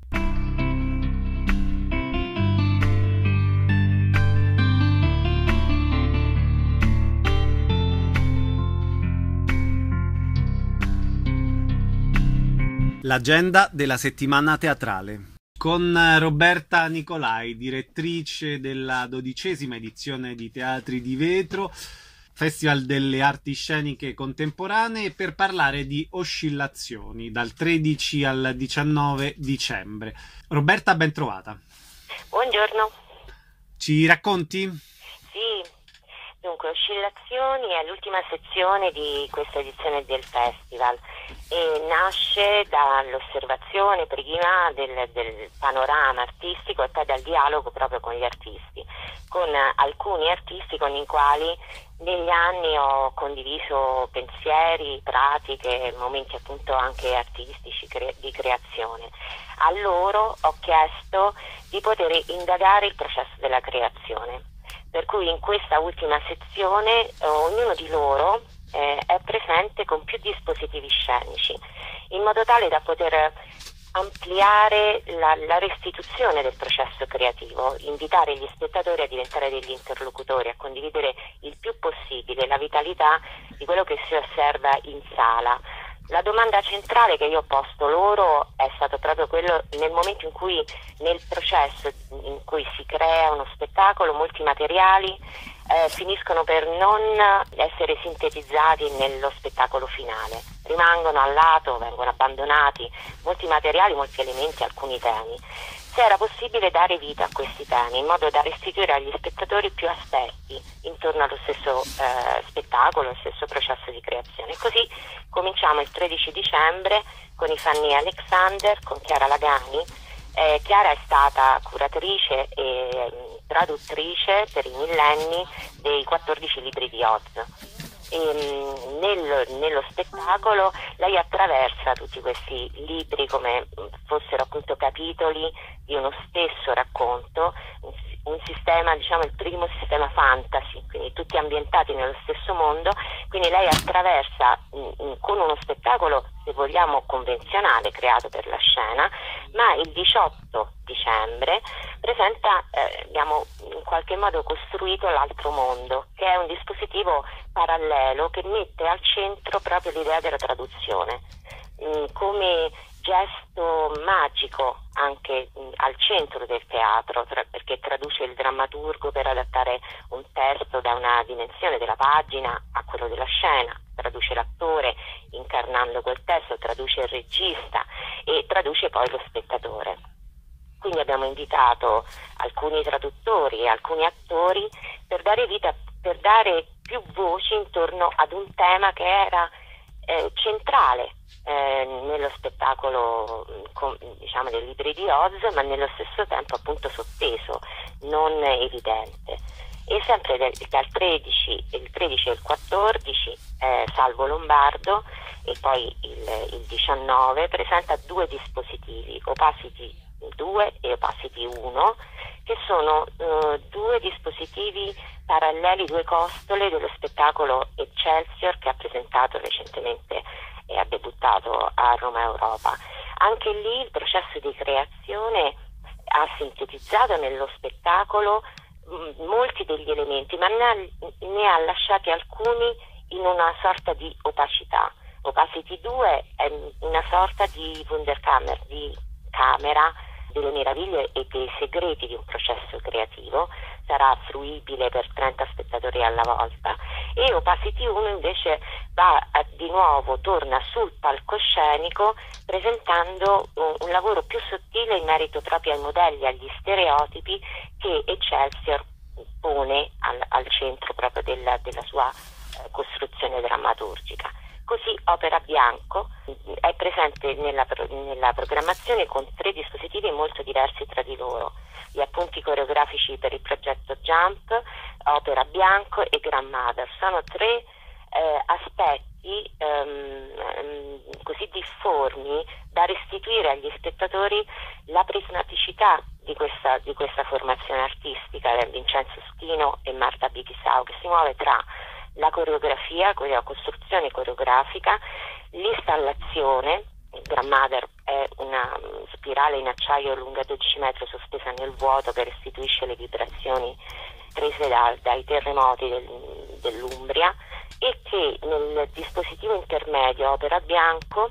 L'agenda della settimana teatrale. Con Roberta Nicolai, direttrice della 12ª edizione di Teatri di Vetro, Festival delle Arti Sceniche Contemporanee, per parlare di Oscillazioni dal 13 al 19 dicembre. Roberta, ben trovata. Buongiorno. Ci racconti? Sì, dunque Oscillazioni è l'ultima sezione di questa edizione del festival e nasce dall'osservazione prima del panorama artistico e poi dal dialogo proprio con gli artisti, con alcuni artisti con i quali negli anni ho condiviso pensieri, pratiche, momenti appunto anche artistici di creazione. A loro ho chiesto di poter indagare il processo della creazione, per cui in questa ultima sezione ognuno di loro è presente con più dispositivi scenici, in modo tale da poter ampliare la restituzione del processo creativo, invitare gli spettatori a diventare degli interlocutori, a condividere il più possibile la vitalità di quello che si osserva in sala. La domanda centrale che io ho posto loro è stato proprio quello: nel momento in cui, nel processo in cui si crea uno spettacolo, molti materiali finiscono per non essere sintetizzati nello spettacolo finale, rimangono al lato, vengono abbandonati molti materiali, molti elementi, alcuni temi. Se era possibile dare vita a questi temi in modo da restituire agli spettatori più aspetti intorno allo stesso spettacolo, allo stesso processo di creazione. Così cominciamo il 13 dicembre con i Fanny Alexander, con Chiara Lagani, Chiara è stata curatrice e traduttrice per i millenni dei 14 libri di Oz. Nello spettacolo lei attraversa tutti questi libri come fossero appunto capitoli di uno stesso racconto, un sistema, diciamo il primo sistema fantasy, quindi tutti ambientati nello stesso mondo, quindi lei attraversa con uno spettacolo, se vogliamo, convenzionale creato per la scena, ma il 18 dicembre presenta, abbiamo in qualche modo costruito l'altro mondo, che è un dispositivo parallelo che mette al centro proprio l'idea della traduzione come gesto magico anche al centro del teatro, perché traduce il drammaturgo per adattare un testo da una dimensione della pagina a quello della scena, traduce l'attore incarnando quel testo, traduce il regista e traduce poi lo spettatore. Quindi abbiamo invitato alcuni traduttori e alcuni attori per dare più voci intorno ad un tema che era centrale nello spettacolo diciamo dei libri di Oz, ma nello stesso tempo appunto sotteso, non evidente. E sempre dal 13, il 13 e il 14 Salvo Lombardo, e poi il 19 presenta due dispositivi, Opacity 2 e Opacity 1, che sono due dispositivi paralleli, due costole dello spettacolo Excelsior che ha presentato recentemente e ha debuttato a Roma Europa. Anche lì il processo di creazione ha sintetizzato nello spettacolo molti degli elementi, ma ne ha lasciati alcuni in una sorta di opacità. Opacity 2 è una sorta di Wunderkammer, di camera delle meraviglie e dei segreti di un processo creativo, sarà fruibile per 30 spettatori alla volta, e Opacity 1 invece di nuovo torna sul palcoscenico presentando un lavoro più sottile in merito proprio ai modelli, agli stereotipi che Excelsior pone al centro proprio della sua costruzione drammaturgica. Così Opera Bianco è presente nella programmazione con 3 dispositivi molto diversi tra di loro: gli appunti coreografici per il progetto Jump, Opera Bianco e Grandmother. Sono 3 aspetti così difformi da restituire agli spettatori la prismaticità di questa formazione artistica di Vincenzo Schino e Marta Bichisau, che si muove tra la coreografia, la costruzione coreografica, l'installazione. Il Grandmother è una spirale in acciaio lunga 12 metri sospesa nel vuoto che restituisce le vibrazioni prese dai terremoti dell'Umbria, e che nel dispositivo intermedio Opera Bianco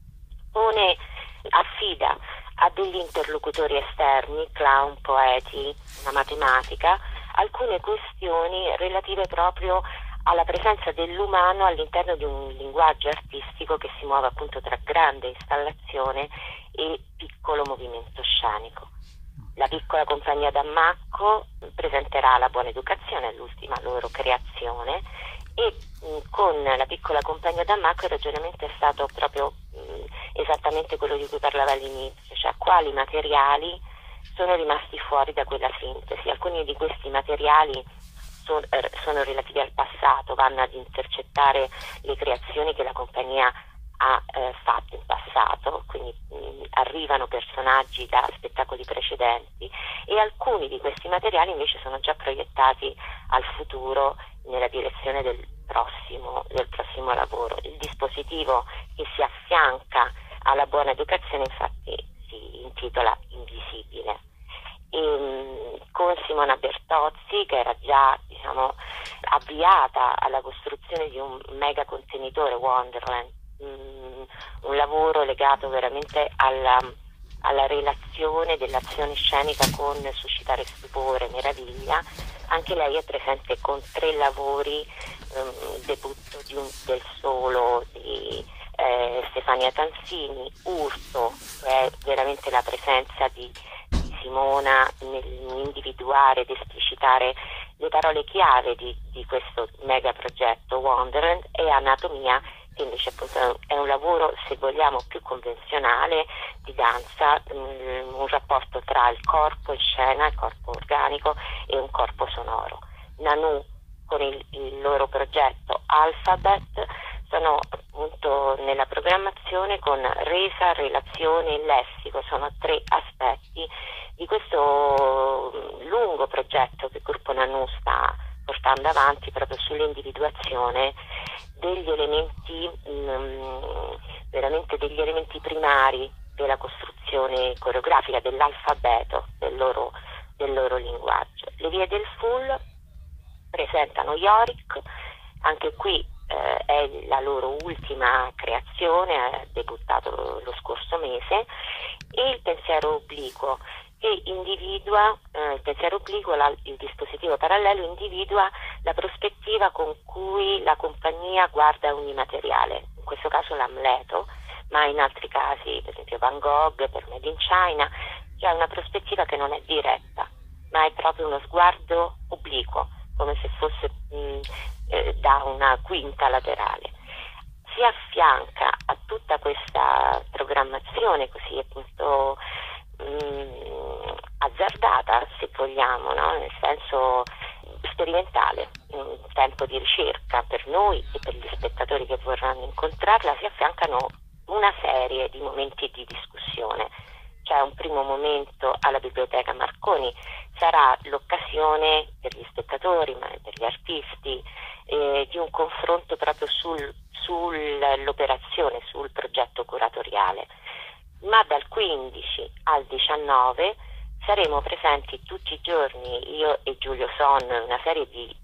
affida a degli interlocutori esterni, clown, poeti, una matematica, alcune questioni relative proprio alla presenza dell'umano all'interno di un linguaggio artistico che si muove appunto tra grande installazione e piccolo movimento scenico. La piccola compagnia d'Ammacco presenterà La Buona Educazione, l'ultima loro creazione, e con la piccola compagnia d'Ammacco il ragionamento è stato proprio esattamente quello di cui parlava all'inizio, cioè quali materiali sono rimasti fuori da quella sintesi. Alcuni di questi materiali sono relativi al passato, vanno ad intercettare le creazioni che la compagnia ha fatto in passato, quindi arrivano personaggi da spettacoli precedenti, e alcuni di questi materiali invece sono già proiettati al futuro nella direzione del prossimo lavoro. Il dispositivo che si affianca alla Buona Educazione infatti si intitola Invisibile. Con Simona Bertozzi, che era già avviata alla costruzione di un mega contenitore Wonderland, un lavoro legato veramente alla relazione dell'azione scenica con suscitare stupore, meraviglia. Anche lei è presente con 3 lavori, il debutto del Solo di Stefania Tanzini, Urso, che è veramente la presenza di Simona nell'individuare ed esplicitare le parole chiave di questo mega progetto Wonderland, e Anatomia, che invece appunto è un lavoro, se vogliamo, più convenzionale di danza, un rapporto tra il corpo in scena, il corpo organico e un corpo sonoro. Nanu con il loro progetto Alphabet sono appunto nella programmazione con resa, relazione e lessico, sono 3 aspetti di questo lungo progetto che il gruppo Nanu sta portando avanti proprio sull'individuazione degli elementi, veramente degli elementi primari della costruzione coreografica, dell'alfabeto del loro linguaggio. Le vie del Full presentano Yorick, anche qui è la loro ultima creazione, ha debuttato lo scorso mese, e il pensiero obliquo, che individua, il pensiero obliquo, il dispositivo parallelo, individua la prospettiva con cui la compagnia guarda ogni materiale, in questo caso l'Amleto, ma in altri casi, per esempio Van Gogh per Made in China, c'è una prospettiva che non è diretta, ma è proprio uno sguardo obliquo, come se fosse da una quinta laterale. Si affianca a tutta questa programmazione così appunto azzardata, se vogliamo, no? Nel senso sperimentale, un tempo di ricerca per noi e per gli spettatori che vorranno incontrarla, si affiancano una serie di momenti di discussione. C'è un primo momento alla Biblioteca Marconi, sarà l'occasione per gli spettatori, ma per gli artisti, di un confronto proprio sull'operazione, sul progetto curatoriale. Ma dal 15 al 19 saremo presenti tutti i giorni, io e Giulio Son, una serie di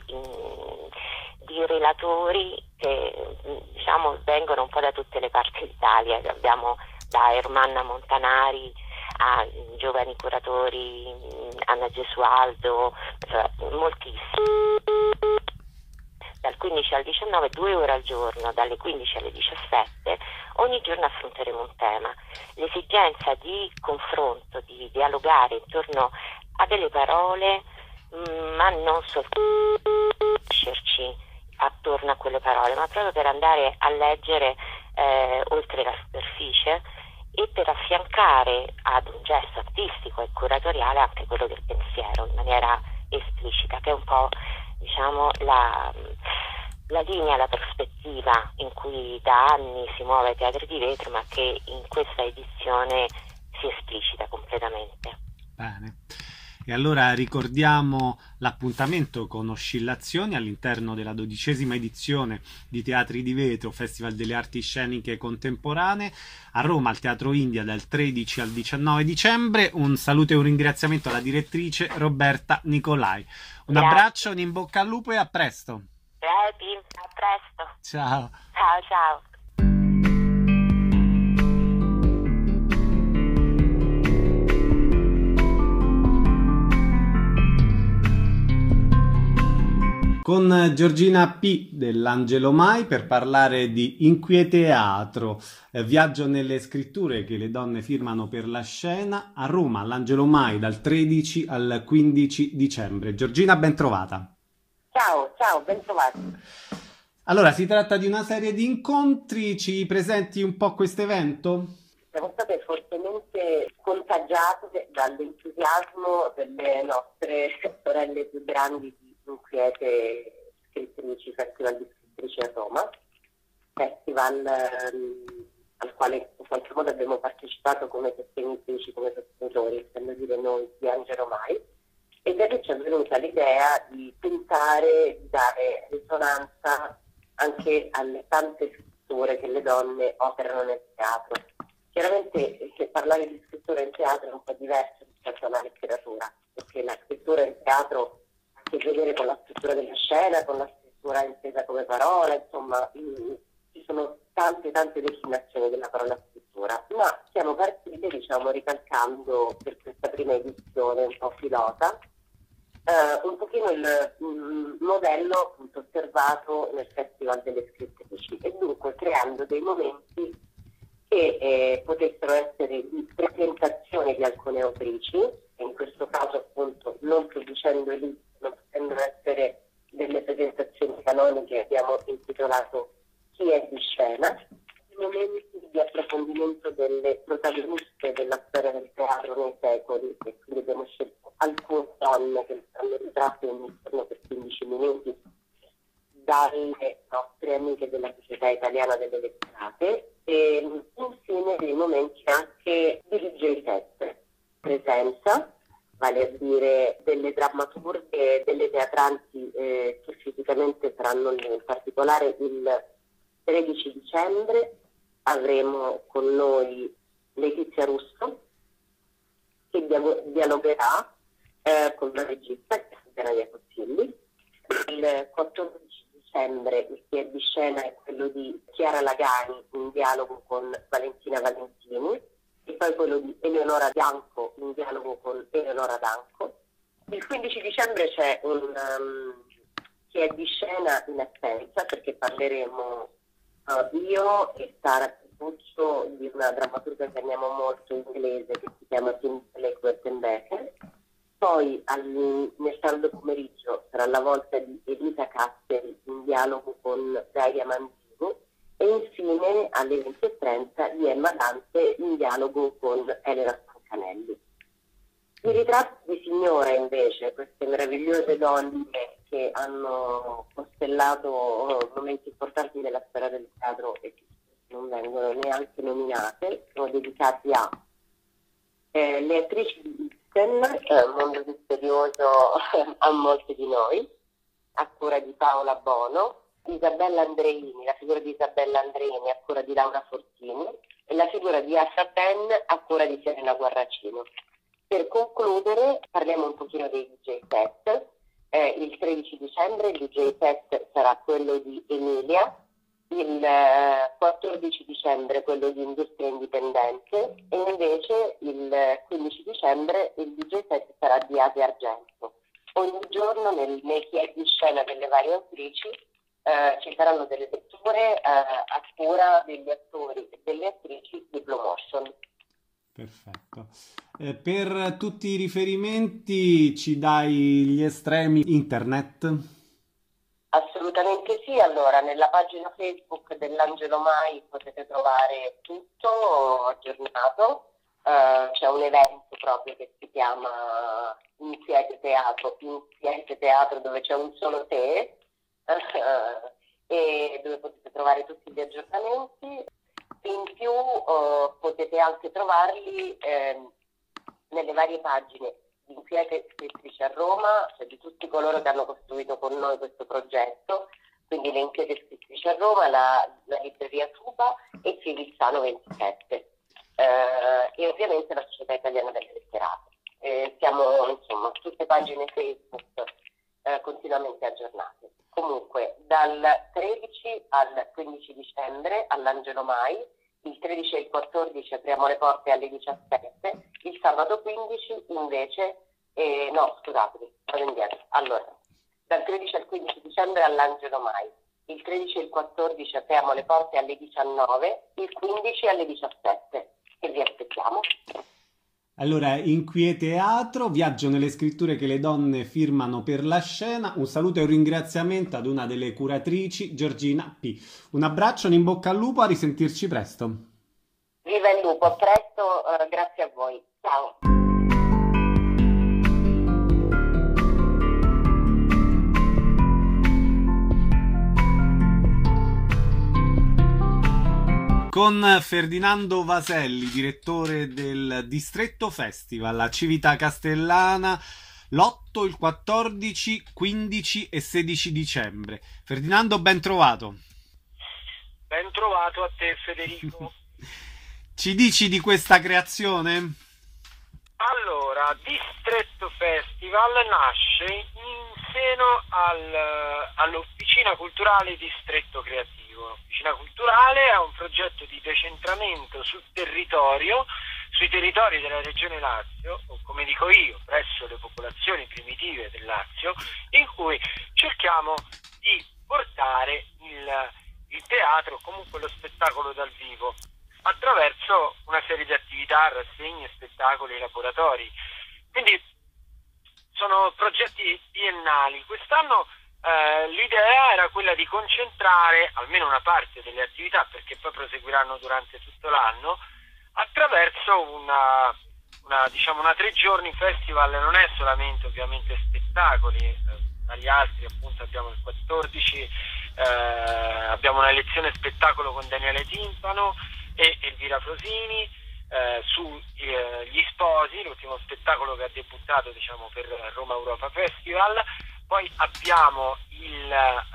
relatori che diciamo vengono un po' da tutte le parti d'Italia. Abbiamo da Ermanna Montanari a giovani curatori, Anna Gesualdo, moltissimi. Dal 15 al 19, 2 ore al giorno, dalle 15 alle 17, ogni giorno affronteremo un tema. L'esigenza di confronto, di dialogare intorno a delle parole, ma non soltanto esserci attorno a quelle parole, ma proprio per andare a leggere oltre la superficie e per affiancare ad un gesto artistico e curatoriale anche quello del pensiero in maniera esplicita, che è un po' diciamo la linea, la prospettiva in cui da anni si muove Teatri di Vetro, ma che in questa edizione si esplicita completamente. Bene. E allora ricordiamo l'appuntamento con Oscillazioni all'interno della 12ª edizione di Teatri di Vetro, Festival delle Arti Sceniche Contemporanee, a Roma al Teatro India dal 13 al 19 dicembre. Un saluto e un ringraziamento alla direttrice Roberta Nicolai. Un abbraccio, un in bocca al lupo e a presto. Repi, a presto. Ciao. Ciao, ciao. Con Giorgina P. dell'Angelo Mai per parlare di Inquieteatro, viaggio nelle scritture che le donne firmano per la scena, a Roma all'Angelo Mai dal 13 al 15 dicembre. Giorgina, ben trovata. Ciao, ben trovati. Allora, si tratta di una serie di incontri, ci presenti un po' questo evento? Siamo state fortemente contagiate dall'entusiasmo delle nostre sorelle più grandi di Inquiete Scrittrici, Festival di Scrittrici a Roma, festival al quale in qualche modo abbiamo partecipato come sostenitrici, come sostenitori, essendo dire noi di Angelo Mai, e da lì ci è venuta l'idea di tentare di dare risonanza anche alle tante scritture che le donne operano nel teatro. Chiaramente parlare di scrittura in teatro è un po' diverso rispetto alla letteratura, perché la scrittura in teatro ha a che vedere con la scrittura della scena, con la scrittura intesa come parola, insomma ci sono tante declinazioni della parola scrittura, ma siamo partiti ricalcando per questa prima edizione un po' filota un pochino il modello appunto osservato nel Festival delle Scrittrici, e dunque creando dei momenti che potessero essere di presentazione di alcune autrici, e in questo caso appunto non producendo lì, non potendo essere delle presentazioni canoniche, abbiamo intitolato chi è di scena, i momenti di approfondimento delle protagoniste della storia del teatro nei secoli, e quindi abbiamo scelto alcune donne che saranno ritratte ogni giorno per 15 minuti dalle nostre amiche della Società Italiana delle Letterate, e infine dei momenti anche di DJ set, presenza, vale a dire delle drammaturghe, delle teatranti che fisicamente saranno lì. In particolare il 13 dicembre avremo con noi Letizia Russo, che dialogherà con la regista Cristiana Cossilli. Il 14 dicembre il chi è di scena è quello di Chiara Lagani in dialogo con Valentina Valentini, e poi quello di Eleonora Bianco in dialogo con Eleonora Danco. Il 15 dicembre c'è un chi è di scena in assenza, perché parleremo io e Sara Puccio di una drammaturga che amiamo molto, inglese, che si chiama Tinsley Wertenbecker. Poi nel tardo pomeriggio sarà la volta di Elisa Casseri in dialogo con Gaia Manzini, e infine alle 20:30 di Emma Dante in dialogo con Elena Stancanelli. I ritratti di signora invece, queste meravigliose donne che hanno costellato momenti importanti nella storia del teatro e che non vengono neanche nominate, sono dedicati a le attrici di Ibsen, mondo misterioso a molti di noi, a cura di Paola Bono, Isabella Andreini, la figura di Isabella Andreini a cura di Laura Fortini, e la figura di Asha Penn a cura di Serena Guarracino. Per concludere parliamo un pochino dei DJ set. Il 13 dicembre il DJ set sarà quello di Emilia, il 14 dicembre quello di Industria Indipendente, e invece il 15 dicembre il DJ set sarà di Asia Argento. Ogni giorno nei chi è di scena delle varie autrici ci saranno delle letture a cura degli attori e delle attrici di Blue Motion. Perfetto. Per tutti i riferimenti ci dai gli estremi internet? Assolutamente sì, allora nella pagina Facebook dell'Angelo Mai potete trovare tutto aggiornato, c'è un evento proprio che si chiama Inquiete Teatro, dove c'è un solo te, e dove potete trovare tutti gli aggiornamenti. In più potete anche trovarli nelle varie pagine di Inquiete Scrittrici a Roma, cioè di tutti coloro che hanno costruito con noi questo progetto, quindi le Inquiete Scrittrici a Roma, la libreria Tuba e Fivizzano 27, e ovviamente la Società Italiana delle Letterate. Siamo insomma tutte pagine Facebook continuamente aggiornate. Comunque dal 13 al 15 dicembre all'Angelo Mai, il 13 e il 14 apriamo le porte alle 17, il sabato 15 invece, vado indietro. Allora, dal 13 al 15 dicembre all'Angelo Mai, il 13 e il 14 apriamo le porte alle 19, il 15 alle 17, e vi aspettiamo. Allora, Inquieteatro, viaggio nelle scritture che le donne firmano per la scena. Un saluto e un ringraziamento ad una delle curatrici, Giorgina P. Un abbraccio, un in bocca al lupo, a risentirci presto. Viva il lupo, a presto, grazie a voi. Ciao. Con Ferdinando Vaselli, direttore del Distretto Festival a Civita Castellana, l'8, il 14, 15 e 16 dicembre. Ferdinando, ben trovato. Ben trovato a te, Federico. Ci dici di questa creazione? Allora, Distretto Festival nasce in seno all'Officina Culturale Distretto Creativo. L'Officina Culturale è un progetto di decentramento sui territori della Regione Lazio, o come dico io, presso le popolazioni primitive del Lazio, in cui cerchiamo di portare il teatro, comunque lo spettacolo dal vivo, attraverso una serie di attività, rassegne, spettacoli, laboratori. Quindi sono progetti biennali. Quest'anno l'idea era quella di concentrare almeno una parte delle attività, perché poi proseguiranno durante tutto l'anno, attraverso una 3 giorni festival. Non è solamente ovviamente spettacoli, dagli altri appunto abbiamo il 14, abbiamo una lezione spettacolo con Daniele Timpano e Elvira Frosini, sugli sposi, l'ultimo spettacolo che ha debuttato per Roma Europa Festival. Poi abbiamo il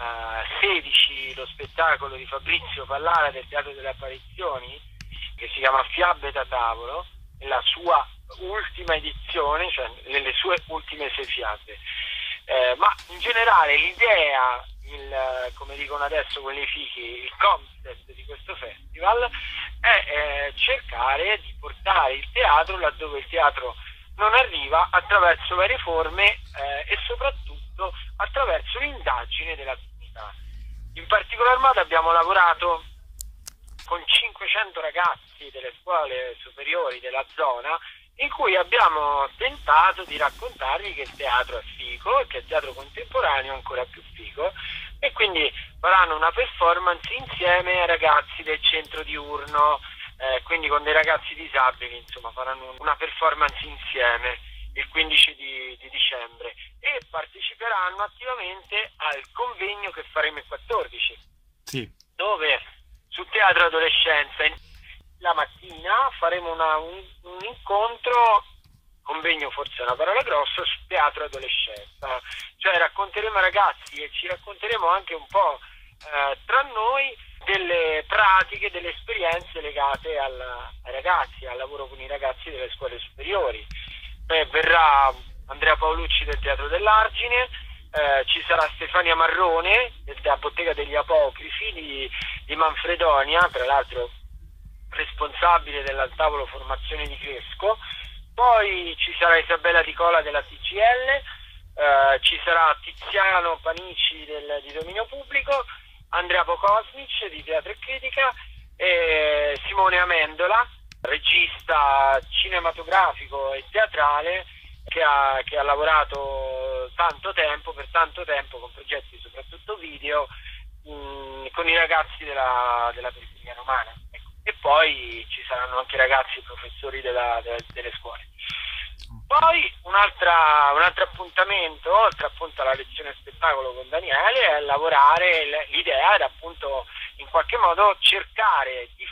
16 lo spettacolo di Fabrizio Pallara del Teatro delle Apparizioni, che si chiama Fiabe da tavolo, la sua ultima edizione, cioè nelle sue ultime 6 fiabe. Ma in generale l'idea, come dicono adesso quelli fichi, il concept di questo festival è cercare di portare il teatro laddove il teatro non arriva, attraverso varie forme e soprattutto attraverso l'indagine della comunità. In particolar modo abbiamo lavorato con 500 ragazzi delle scuole superiori della zona, in cui abbiamo tentato di raccontargli che il teatro è figo e che il teatro contemporaneo è ancora più figo, e quindi faranno una performance insieme ai ragazzi del centro diurno, quindi con dei ragazzi disabili, insomma faranno una performance insieme il 15 di dicembre, e parteciperanno attivamente al convegno che faremo il 14, Sì. dove sul teatro adolescenza la mattina faremo un incontro, convegno forse è una parola grossa, su teatro adolescenza, cioè racconteremo ai ragazzi e ci racconteremo anche un po' tra noi delle pratiche, delle esperienze legate ai ragazzi, al lavoro con i ragazzi delle scuole superiori. Verrà Andrea Paolucci del Teatro dell'Argine, ci sarà Stefania Marrone della Bottega degli Apocrifi di Manfredonia, tra l'altro responsabile del tavolo formazione di Cresco. Poi ci sarà Isabella Di Cola della TCL, ci sarà Tiziano Panici di Dominio Pubblico, Andrea Pokosnic di Teatro e Critica, e Simone Amendola, regista cinematografico e teatrale, che ha lavorato per tanto tempo con progetti soprattutto video con i ragazzi della periferia romana. Ecco. E poi ci saranno anche ragazzi professori delle scuole. Poi un altro appuntamento, oltre appunto alla lezione spettacolo con Daniele, è lavorare. L'idea era appunto in qualche modo cercare di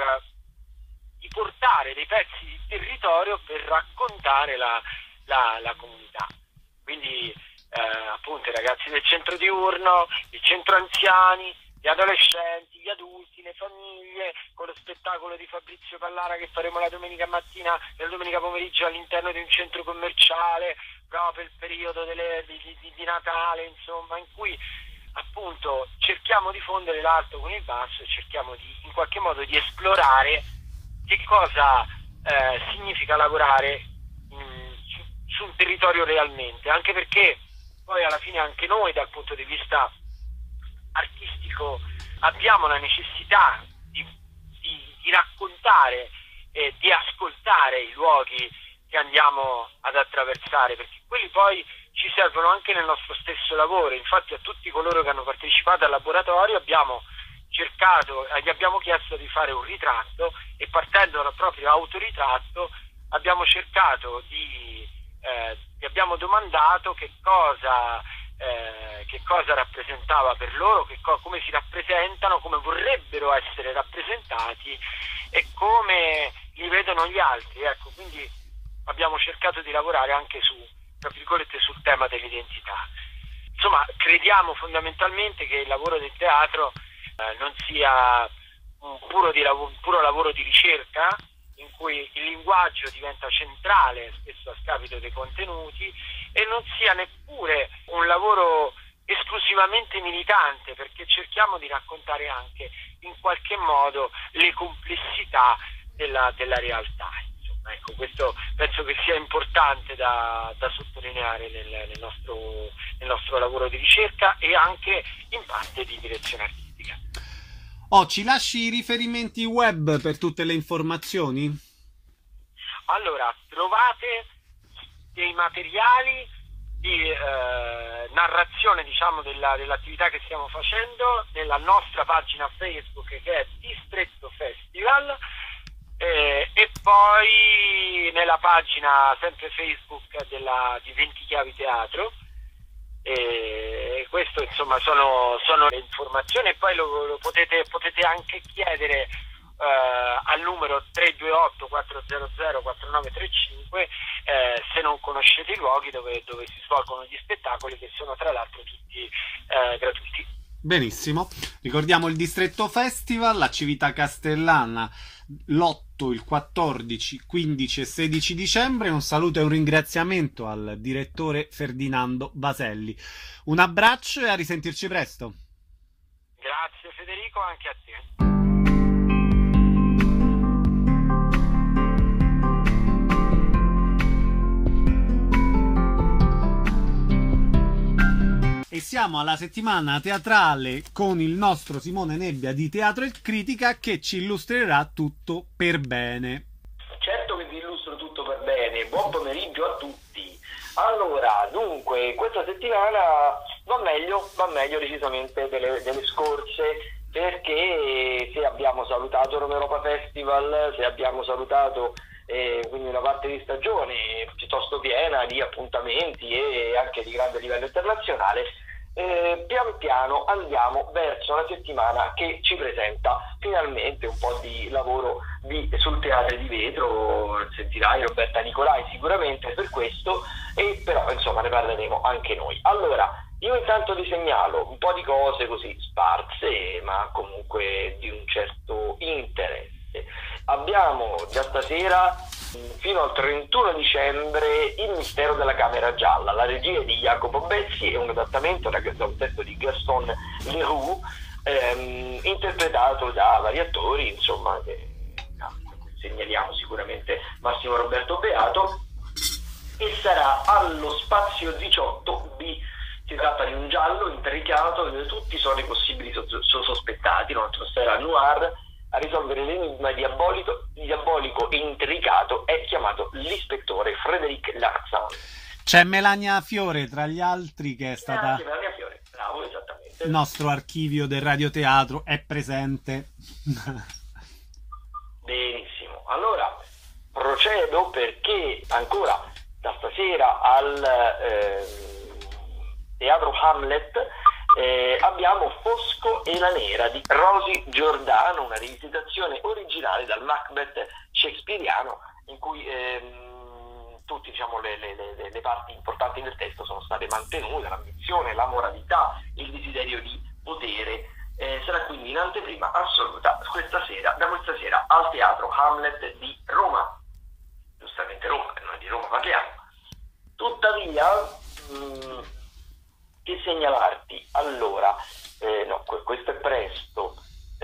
portare dei pezzi di territorio per raccontare la comunità. Quindi appunto i ragazzi del centro diurno, il centro anziani, gli adolescenti, gli adulti, le famiglie, con lo spettacolo di Fabrizio Pallara che faremo la domenica mattina e la domenica pomeriggio all'interno di un centro commerciale, proprio il periodo di Natale, insomma, in cui appunto cerchiamo di fondere l'alto con il basso e cerchiamo in qualche modo di esplorare che cosa significa lavorare su un territorio realmente, anche perché poi alla fine anche noi dal punto di vista artistico abbiamo la necessità di raccontare e di ascoltare i luoghi che andiamo ad attraversare, perché quelli poi ci servono anche nel nostro stesso lavoro. Infatti a tutti coloro che hanno partecipato al laboratorio gli abbiamo chiesto di fare un ritratto, e partendo dal proprio autoritratto abbiamo cercato gli abbiamo domandato che cosa rappresentava per loro, come si rappresentano, come vorrebbero essere rappresentati e come li vedono gli altri. Ecco, quindi abbiamo cercato di lavorare anche tra virgolette, sul tema dell'identità. Insomma, crediamo fondamentalmente che il lavoro del teatro non sia un puro lavoro di ricerca, in cui il linguaggio diventa centrale spesso a scapito dei contenuti, e non sia neppure un lavoro esclusivamente militante, perché cerchiamo di raccontare anche in qualche modo le complessità della realtà. Insomma, ecco, questo penso che sia importante da sottolineare nel nostro lavoro di ricerca e anche in parte di direzione artistica. Ci lasci i riferimenti web per tutte le informazioni? Allora, trovate dei materiali narrazione, diciamo, dell'attività che stiamo facendo nella nostra pagina Facebook, che è Distretto Festival, e poi nella pagina sempre Facebook di 20 Chiavi Teatro. E questo, insomma, sono le informazioni, e poi lo potete anche chiedere al numero 328 400 4935 se non conoscete i luoghi dove si svolgono gli spettacoli, che sono tra l'altro tutti gratuiti. Benissimo, ricordiamo il Distretto Festival, la Civita Castellana, l'8, il 14, 15 e 16 dicembre. Un saluto e un ringraziamento al direttore Ferdinando Baselli. Un abbraccio e a risentirci presto. Grazie Federico, anche a te. E siamo alla settimana teatrale con il nostro Simone Nebbia di Teatro e Critica, che ci illustrerà tutto per bene. Certo che vi illustro tutto per bene, buon pomeriggio a tutti. Allora, dunque, questa settimana va meglio decisamente delle scorse, perché se abbiamo salutato Roma Europa Festival, se abbiamo salutato quindi una parte di stagione piuttosto piena di appuntamenti e anche di grande livello internazionale, pian piano andiamo verso una settimana che ci presenta finalmente un po' di lavoro sul Teatro di Vetro. Sentirai Roberta Nicolai sicuramente per questo, e però insomma ne parleremo anche noi. Allora, io intanto vi segnalo un po' di cose così sparse, ma comunque di un certo interesse. Abbiamo da stasera fino al 31 dicembre Il mistero della Camera Gialla, la regia di Jacopo Bezzi, è un adattamento da un testo di Gaston Leroux, interpretato da vari attori, insomma, segnaliamo sicuramente Massimo Roberto Beato, e sarà allo Spazio 18B. Si tratta di un giallo intricato dove tutti sono i possibili sospettati, un'atmosfera noir. A risolvere l'enigma diabolico e intricato è chiamato l'ispettore Frédéric Larsan. C'è Melania Fiore tra gli altri, che è stata... Melania Fiore, bravo, esattamente. Il nostro archivio del radioteatro è presente. Benissimo, allora procedo, perché ancora da stasera al Teatro Hamlet abbiamo Fosco e la Nera di Rosy Giordano, una rivisitazione originale dal Macbeth shakespeariano, in cui tutte, diciamo, le parti importanti del testo sono state mantenute: l'ambizione, la moralità, il desiderio di potere. Sarà quindi in anteprima assoluta da questa sera al Teatro Hamlet di Roma, giustamente Roma, noi di Roma parliamo. Tuttavia, che segnalarti? Allora, no, questo è presto,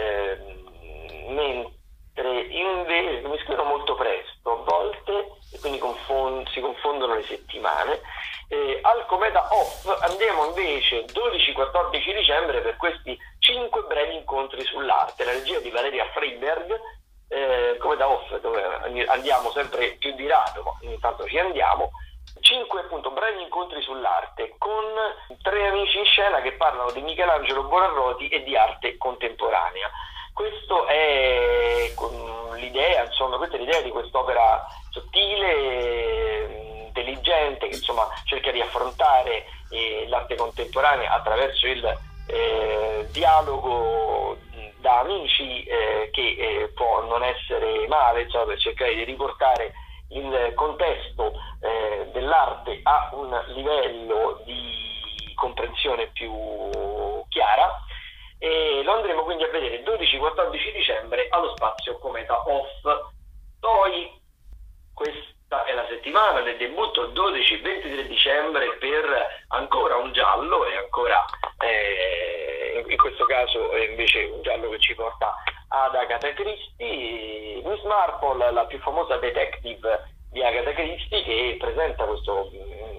mentre invece mi scrivono molto presto a volte, e quindi si confondono le settimane. Al Cometa Off andiamo invece 12-14 dicembre per questi 5 brevi incontri sull'arte, la regia di Valeria Freiberg. Cometa Off, dove andiamo sempre più di rado, ma ogni tanto ci andiamo. 5 appunto brevi incontri sull'arte, con 3 amici in scena che parlano di Michelangelo Buonarroti e di arte contemporanea. Questo è l'idea, insomma, questa è l'idea di quest'opera sottile, intelligente, che insomma cerca di affrontare l'arte contemporanea attraverso il dialogo da amici, che può non essere male, insomma, per cercare di riportare il contesto dell'arte a un livello di comprensione più chiara, e lo andremo quindi a vedere 12-14 dicembre allo Spazio Cometa Off. Poi questa è la settimana del debutto, 12-23 dicembre, per ancora un giallo, e ancora in questo caso è invece un giallo che ci porta ad Agatha Christie, Miss Marple, la più famosa detective di Agatha Christie, che presenta questo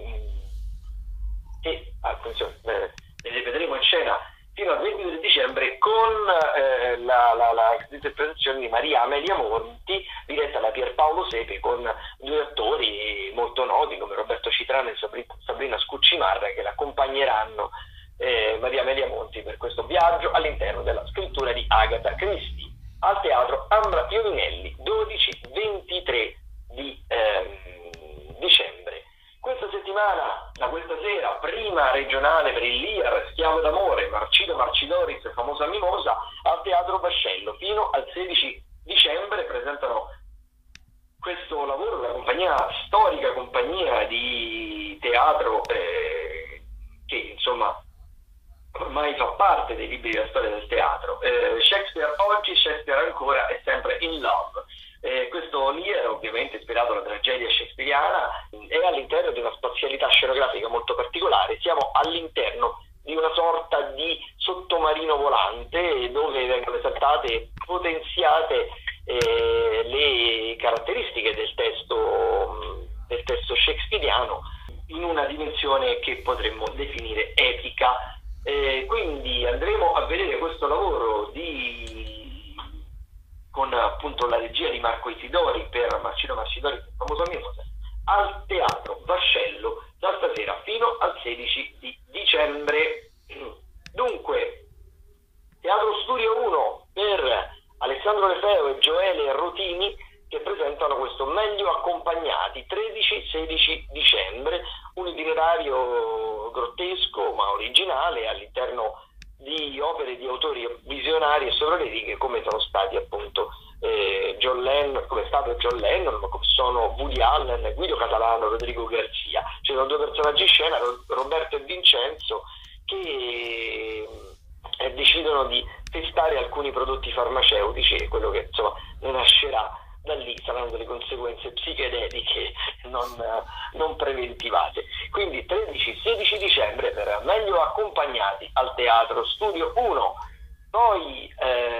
che attenzione, le vedremo in scena fino al 23 dicembre con la interpretazione di Maria Amelia Monti, diretta da Pierpaolo Sepe, con 2 attori molto noti come Roberto Citrano e Sabrina Scucci Luci Marra, che l'accompagneranno Maria Amelia Monti per questo viaggio all'interno della scrittura di Agatha Christie al Teatro Ambra Iovinelli, 12-23 di dicembre. Questa settimana, da questa sera, prima regionale per il Liar, Schiavo d'amore, Marcido Marcidoris, famosa mimosa, al Teatro Vascello. Fino al 16 dicembre presentano questo lavoro della storica compagnia di teatro che insomma ormai fa parte dei libri della storia del teatro. Shakespeare oggi, Shakespeare ancora è sempre in love. Questo Lear, ovviamente ispirato alla tragedia shakespeariana, è all'interno di una spazialità scenografica molto particolare. Siamo all'interno di una sorta di sottomarino volante dove vengono esaltate e potenziate le caratteristiche del testo shakespeariano in una dimensione che potremmo definire epica. Quindi andremo a vedere questo lavoro con appunto la regia di Marco Isidori per Marcino Marcidori, famosa mimosa, al Teatro Vascello da stasera fino al 16 di dicembre. Dunque, Teatro Studio 1 per Alessandro Lefeo e Gioele Rotini, che presentano questo Meglio accompagnati, 13-16 dicembre, un itinerario grottesco ma originale all'interno di opere di autori visionari e sopra le righe, come sono stati appunto John Lennon, come è stato John Lennon, ma come sono Woody Allen, Guido Catalano, Rodrigo Garcia. Ci sono due personaggi in scena, Roberto e Vincenzo, che decidono di testare alcuni prodotti farmaceutici, e quello che insomma ne nascerà da lì saranno delle conseguenze psichedeliche non preventivate. Quindi 13-16 dicembre per Meglio accompagnati al Teatro Studio 1. Poi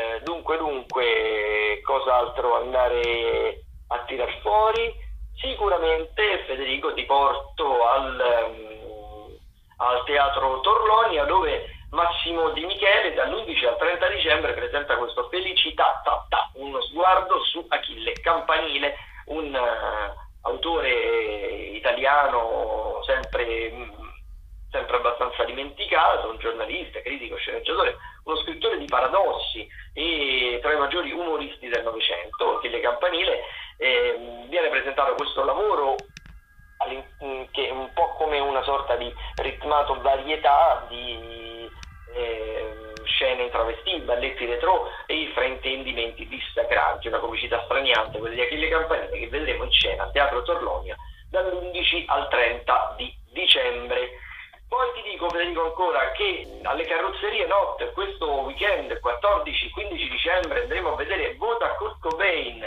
dunque cos'altro andare a tirar fuori? Sicuramente, Federico, ti porto al Teatro Torlonia, dove Massimo Di Michele dall'11 al 30 dicembre presenta questo Felicità Tattà, uno sguardo su Achille Campanile, un autore italiano sempre abbastanza dimenticato, un giornalista, critico, sceneggiatore, uno scrittore di paradossi e tra i maggiori umoristi del Novecento. Achille Campanile, viene presentato questo lavoro che è un po' come una sorta di ritmato varietà di scene in travestì, balletti retro e fraintendimenti dissacranti, una comicità straniante, quella di Achille Campanile, che vedremo in scena al Teatro Torlonia dall'11 al 30 di dicembre. Poi ti dico, Federico, ancora che alle Carrozzerie Notte questo weekend 14-15 dicembre andremo a vedere Vota Kurt Cobain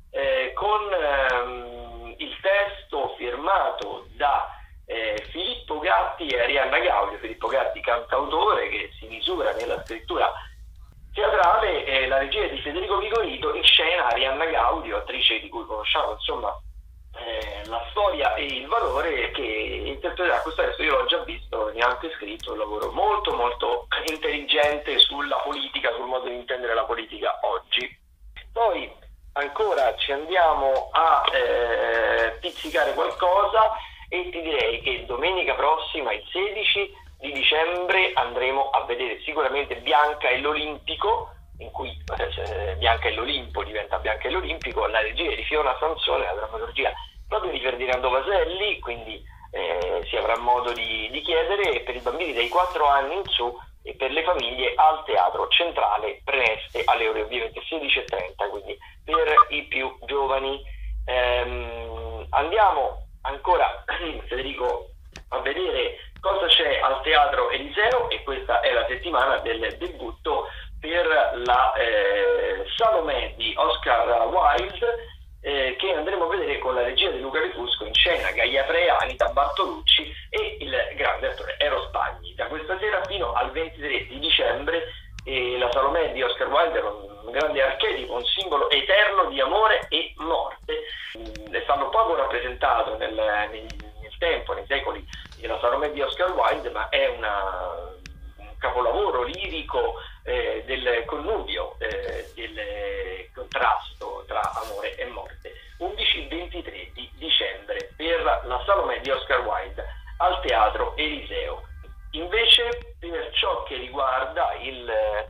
con il testo firmato da Filippo Gatti e Arianna Gaudio. Filippo Gatti, cantautore che si misura nella scrittura teatrale, la regia di Federico Vigorito, in scena Arianna Gaudio, attrice di cui conosciamo insomma la storia e il valore, che interpreterà questo testo. Io l'ho già visto, ne ho anche scritto un lavoro molto molto intelligente sulla politica, sul modo di intendere la politica oggi. Poi ancora ci andiamo a pizzicare qualcosa e ti direi che domenica prossima, il 16 di dicembre, andremo a vedere sicuramente Bianca e l'Olimpico, in cui Bianca e l'Olimpo diventa Bianca e l'Olimpico, la regia di Fiona Sansone, la drammaturgia proprio di Ferdinando Vaselli, quindi si avrà modo di chiedere, per i bambini dai 4 anni in su e per le famiglie al Teatro Centrale Preneste alle ore ovviamente 16:30, quindi per i più giovani. Andiamo ancora, Federico, a vedere cosa c'è al Teatro Eliseo, e questa è la settimana del debutto per la Salomè di Oscar Wilde, che andremo a vedere con la regia di Luca Refusco, in scena Gaia Prea, Anita Bartolucci e il grande attore Eros Pagni. Da questa sera fino al 23 di dicembre la Salomè di Oscar Wilde è un grande archetipo, un simbolo eterno di amore e morte. È stato poco rappresentato nel tempo, nei secoli, la Salomè di Oscar Wilde, ma è un capolavoro lirico del connubio, del contrasto tra amore e morte. 11-23 di dicembre per la Salomè di Oscar Wilde al Teatro Eliseo. Invece, per ciò che riguarda il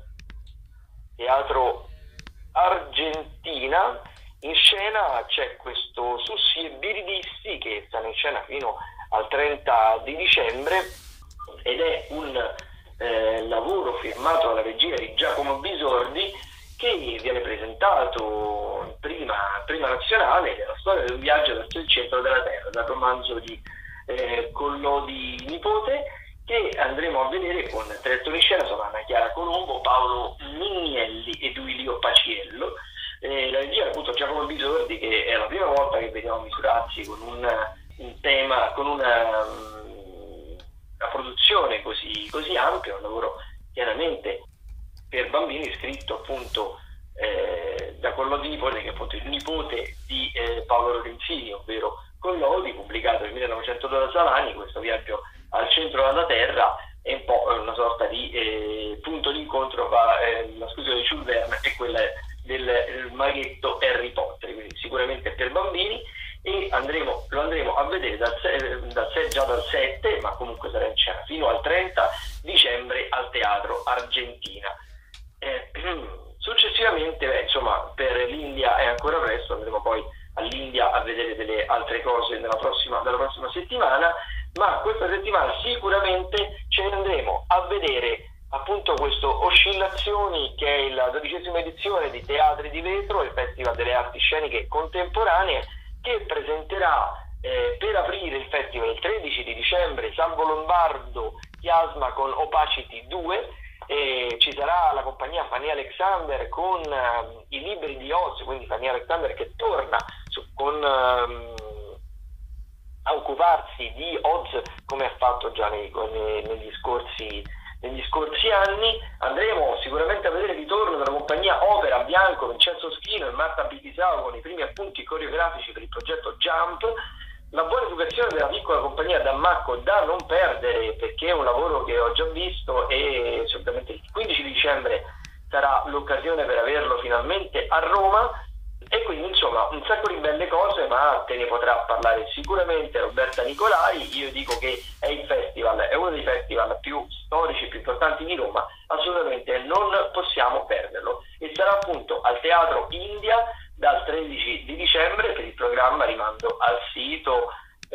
Teatro Argentina, in scena c'è questo Sussi e Biridissi che stanno in scena fino al 30 di dicembre ed è un lavoro firmato alla regia di Giacomo Bisordi che viene presentato in prima nazionale, è la storia di un viaggio verso il centro della Terra, dal romanzo di Collodi nipote, che andremo a vedere con tre attori in scena, sono Anna Chiara Colombo, Paolo Minielli e Duilio Paciello. La regia è appunto Giacomo Bisordi, che è la prima volta che vediamo misurarsi con un tema, con una produzione così ampia, un lavoro chiaramente per bambini, scritto appunto da Collodi nipote, che è appunto il nipote di Paolo Lorenzini, ovvero Collodi, pubblicato nel 1902 da Salani. Questo viaggio al centro della Terra è un po' una sorta di punto d'incontro fra la scusa di Jules Verne e quella del maghetto Harry Potter, quindi sicuramente per bambini, e lo andremo a vedere già dal 7, ma comunque sarà in scena fino al 30 dicembre al Teatro Argentina. Successivamente, insomma, per l'India è ancora presto, andremo poi all'India a vedere delle altre cose dalla prossima settimana, ma questa settimana sicuramente ce ne andremo a vedere appunto questo Oscillazioni, che è la 12ª edizione di Teatri di Vetro, il Festival delle Arti Sceniche Contemporanee, che presenterà per aprire il festival il 13 di dicembre Salvo Lombardo Chiasma con Opacity 2, ci sarà la compagnia Fanny Alexander con i libri di Oz, quindi Fanny Alexander che torna a occuparsi di Oz come ha fatto già negli scorsi anni. Andremo sicuramente a vedere il ritorno della compagnia Opera Bianco, Vincenzo Schino e Marta Bitisao con i primi appunti coreografici per il progetto Jump. La buona educazione della piccola compagnia Dammacco da non perdere, perché è un lavoro che ho già visto e sicuramente il 15 dicembre sarà l'occasione per averlo finalmente a Roma. E quindi insomma un sacco di belle cose, ma te ne potrà parlare sicuramente Roberta Nicolai. Io dico che è uno dei festival più storici, più importanti di Roma, assolutamente non possiamo perderlo, e sarà appunto al Teatro India dal 13 di dicembre. Per il programma rimando al sito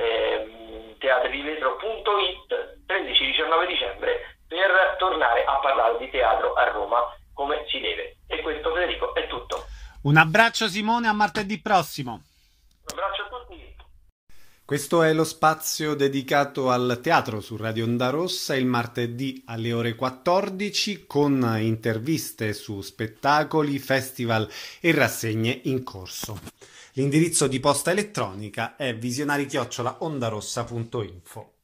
teatridivetro.it 13-19 dicembre per tornare a parlare di teatro a Roma come si deve. E questo, Federico, è tutto. Un abbraccio Simone, a martedì prossimo. Un abbraccio a tutti. Questo è lo spazio dedicato al teatro su Radio Onda Rossa, il martedì alle ore 14, con interviste su spettacoli, festival e rassegne in corso. L'indirizzo di posta elettronica è visionari@ondarossa.info.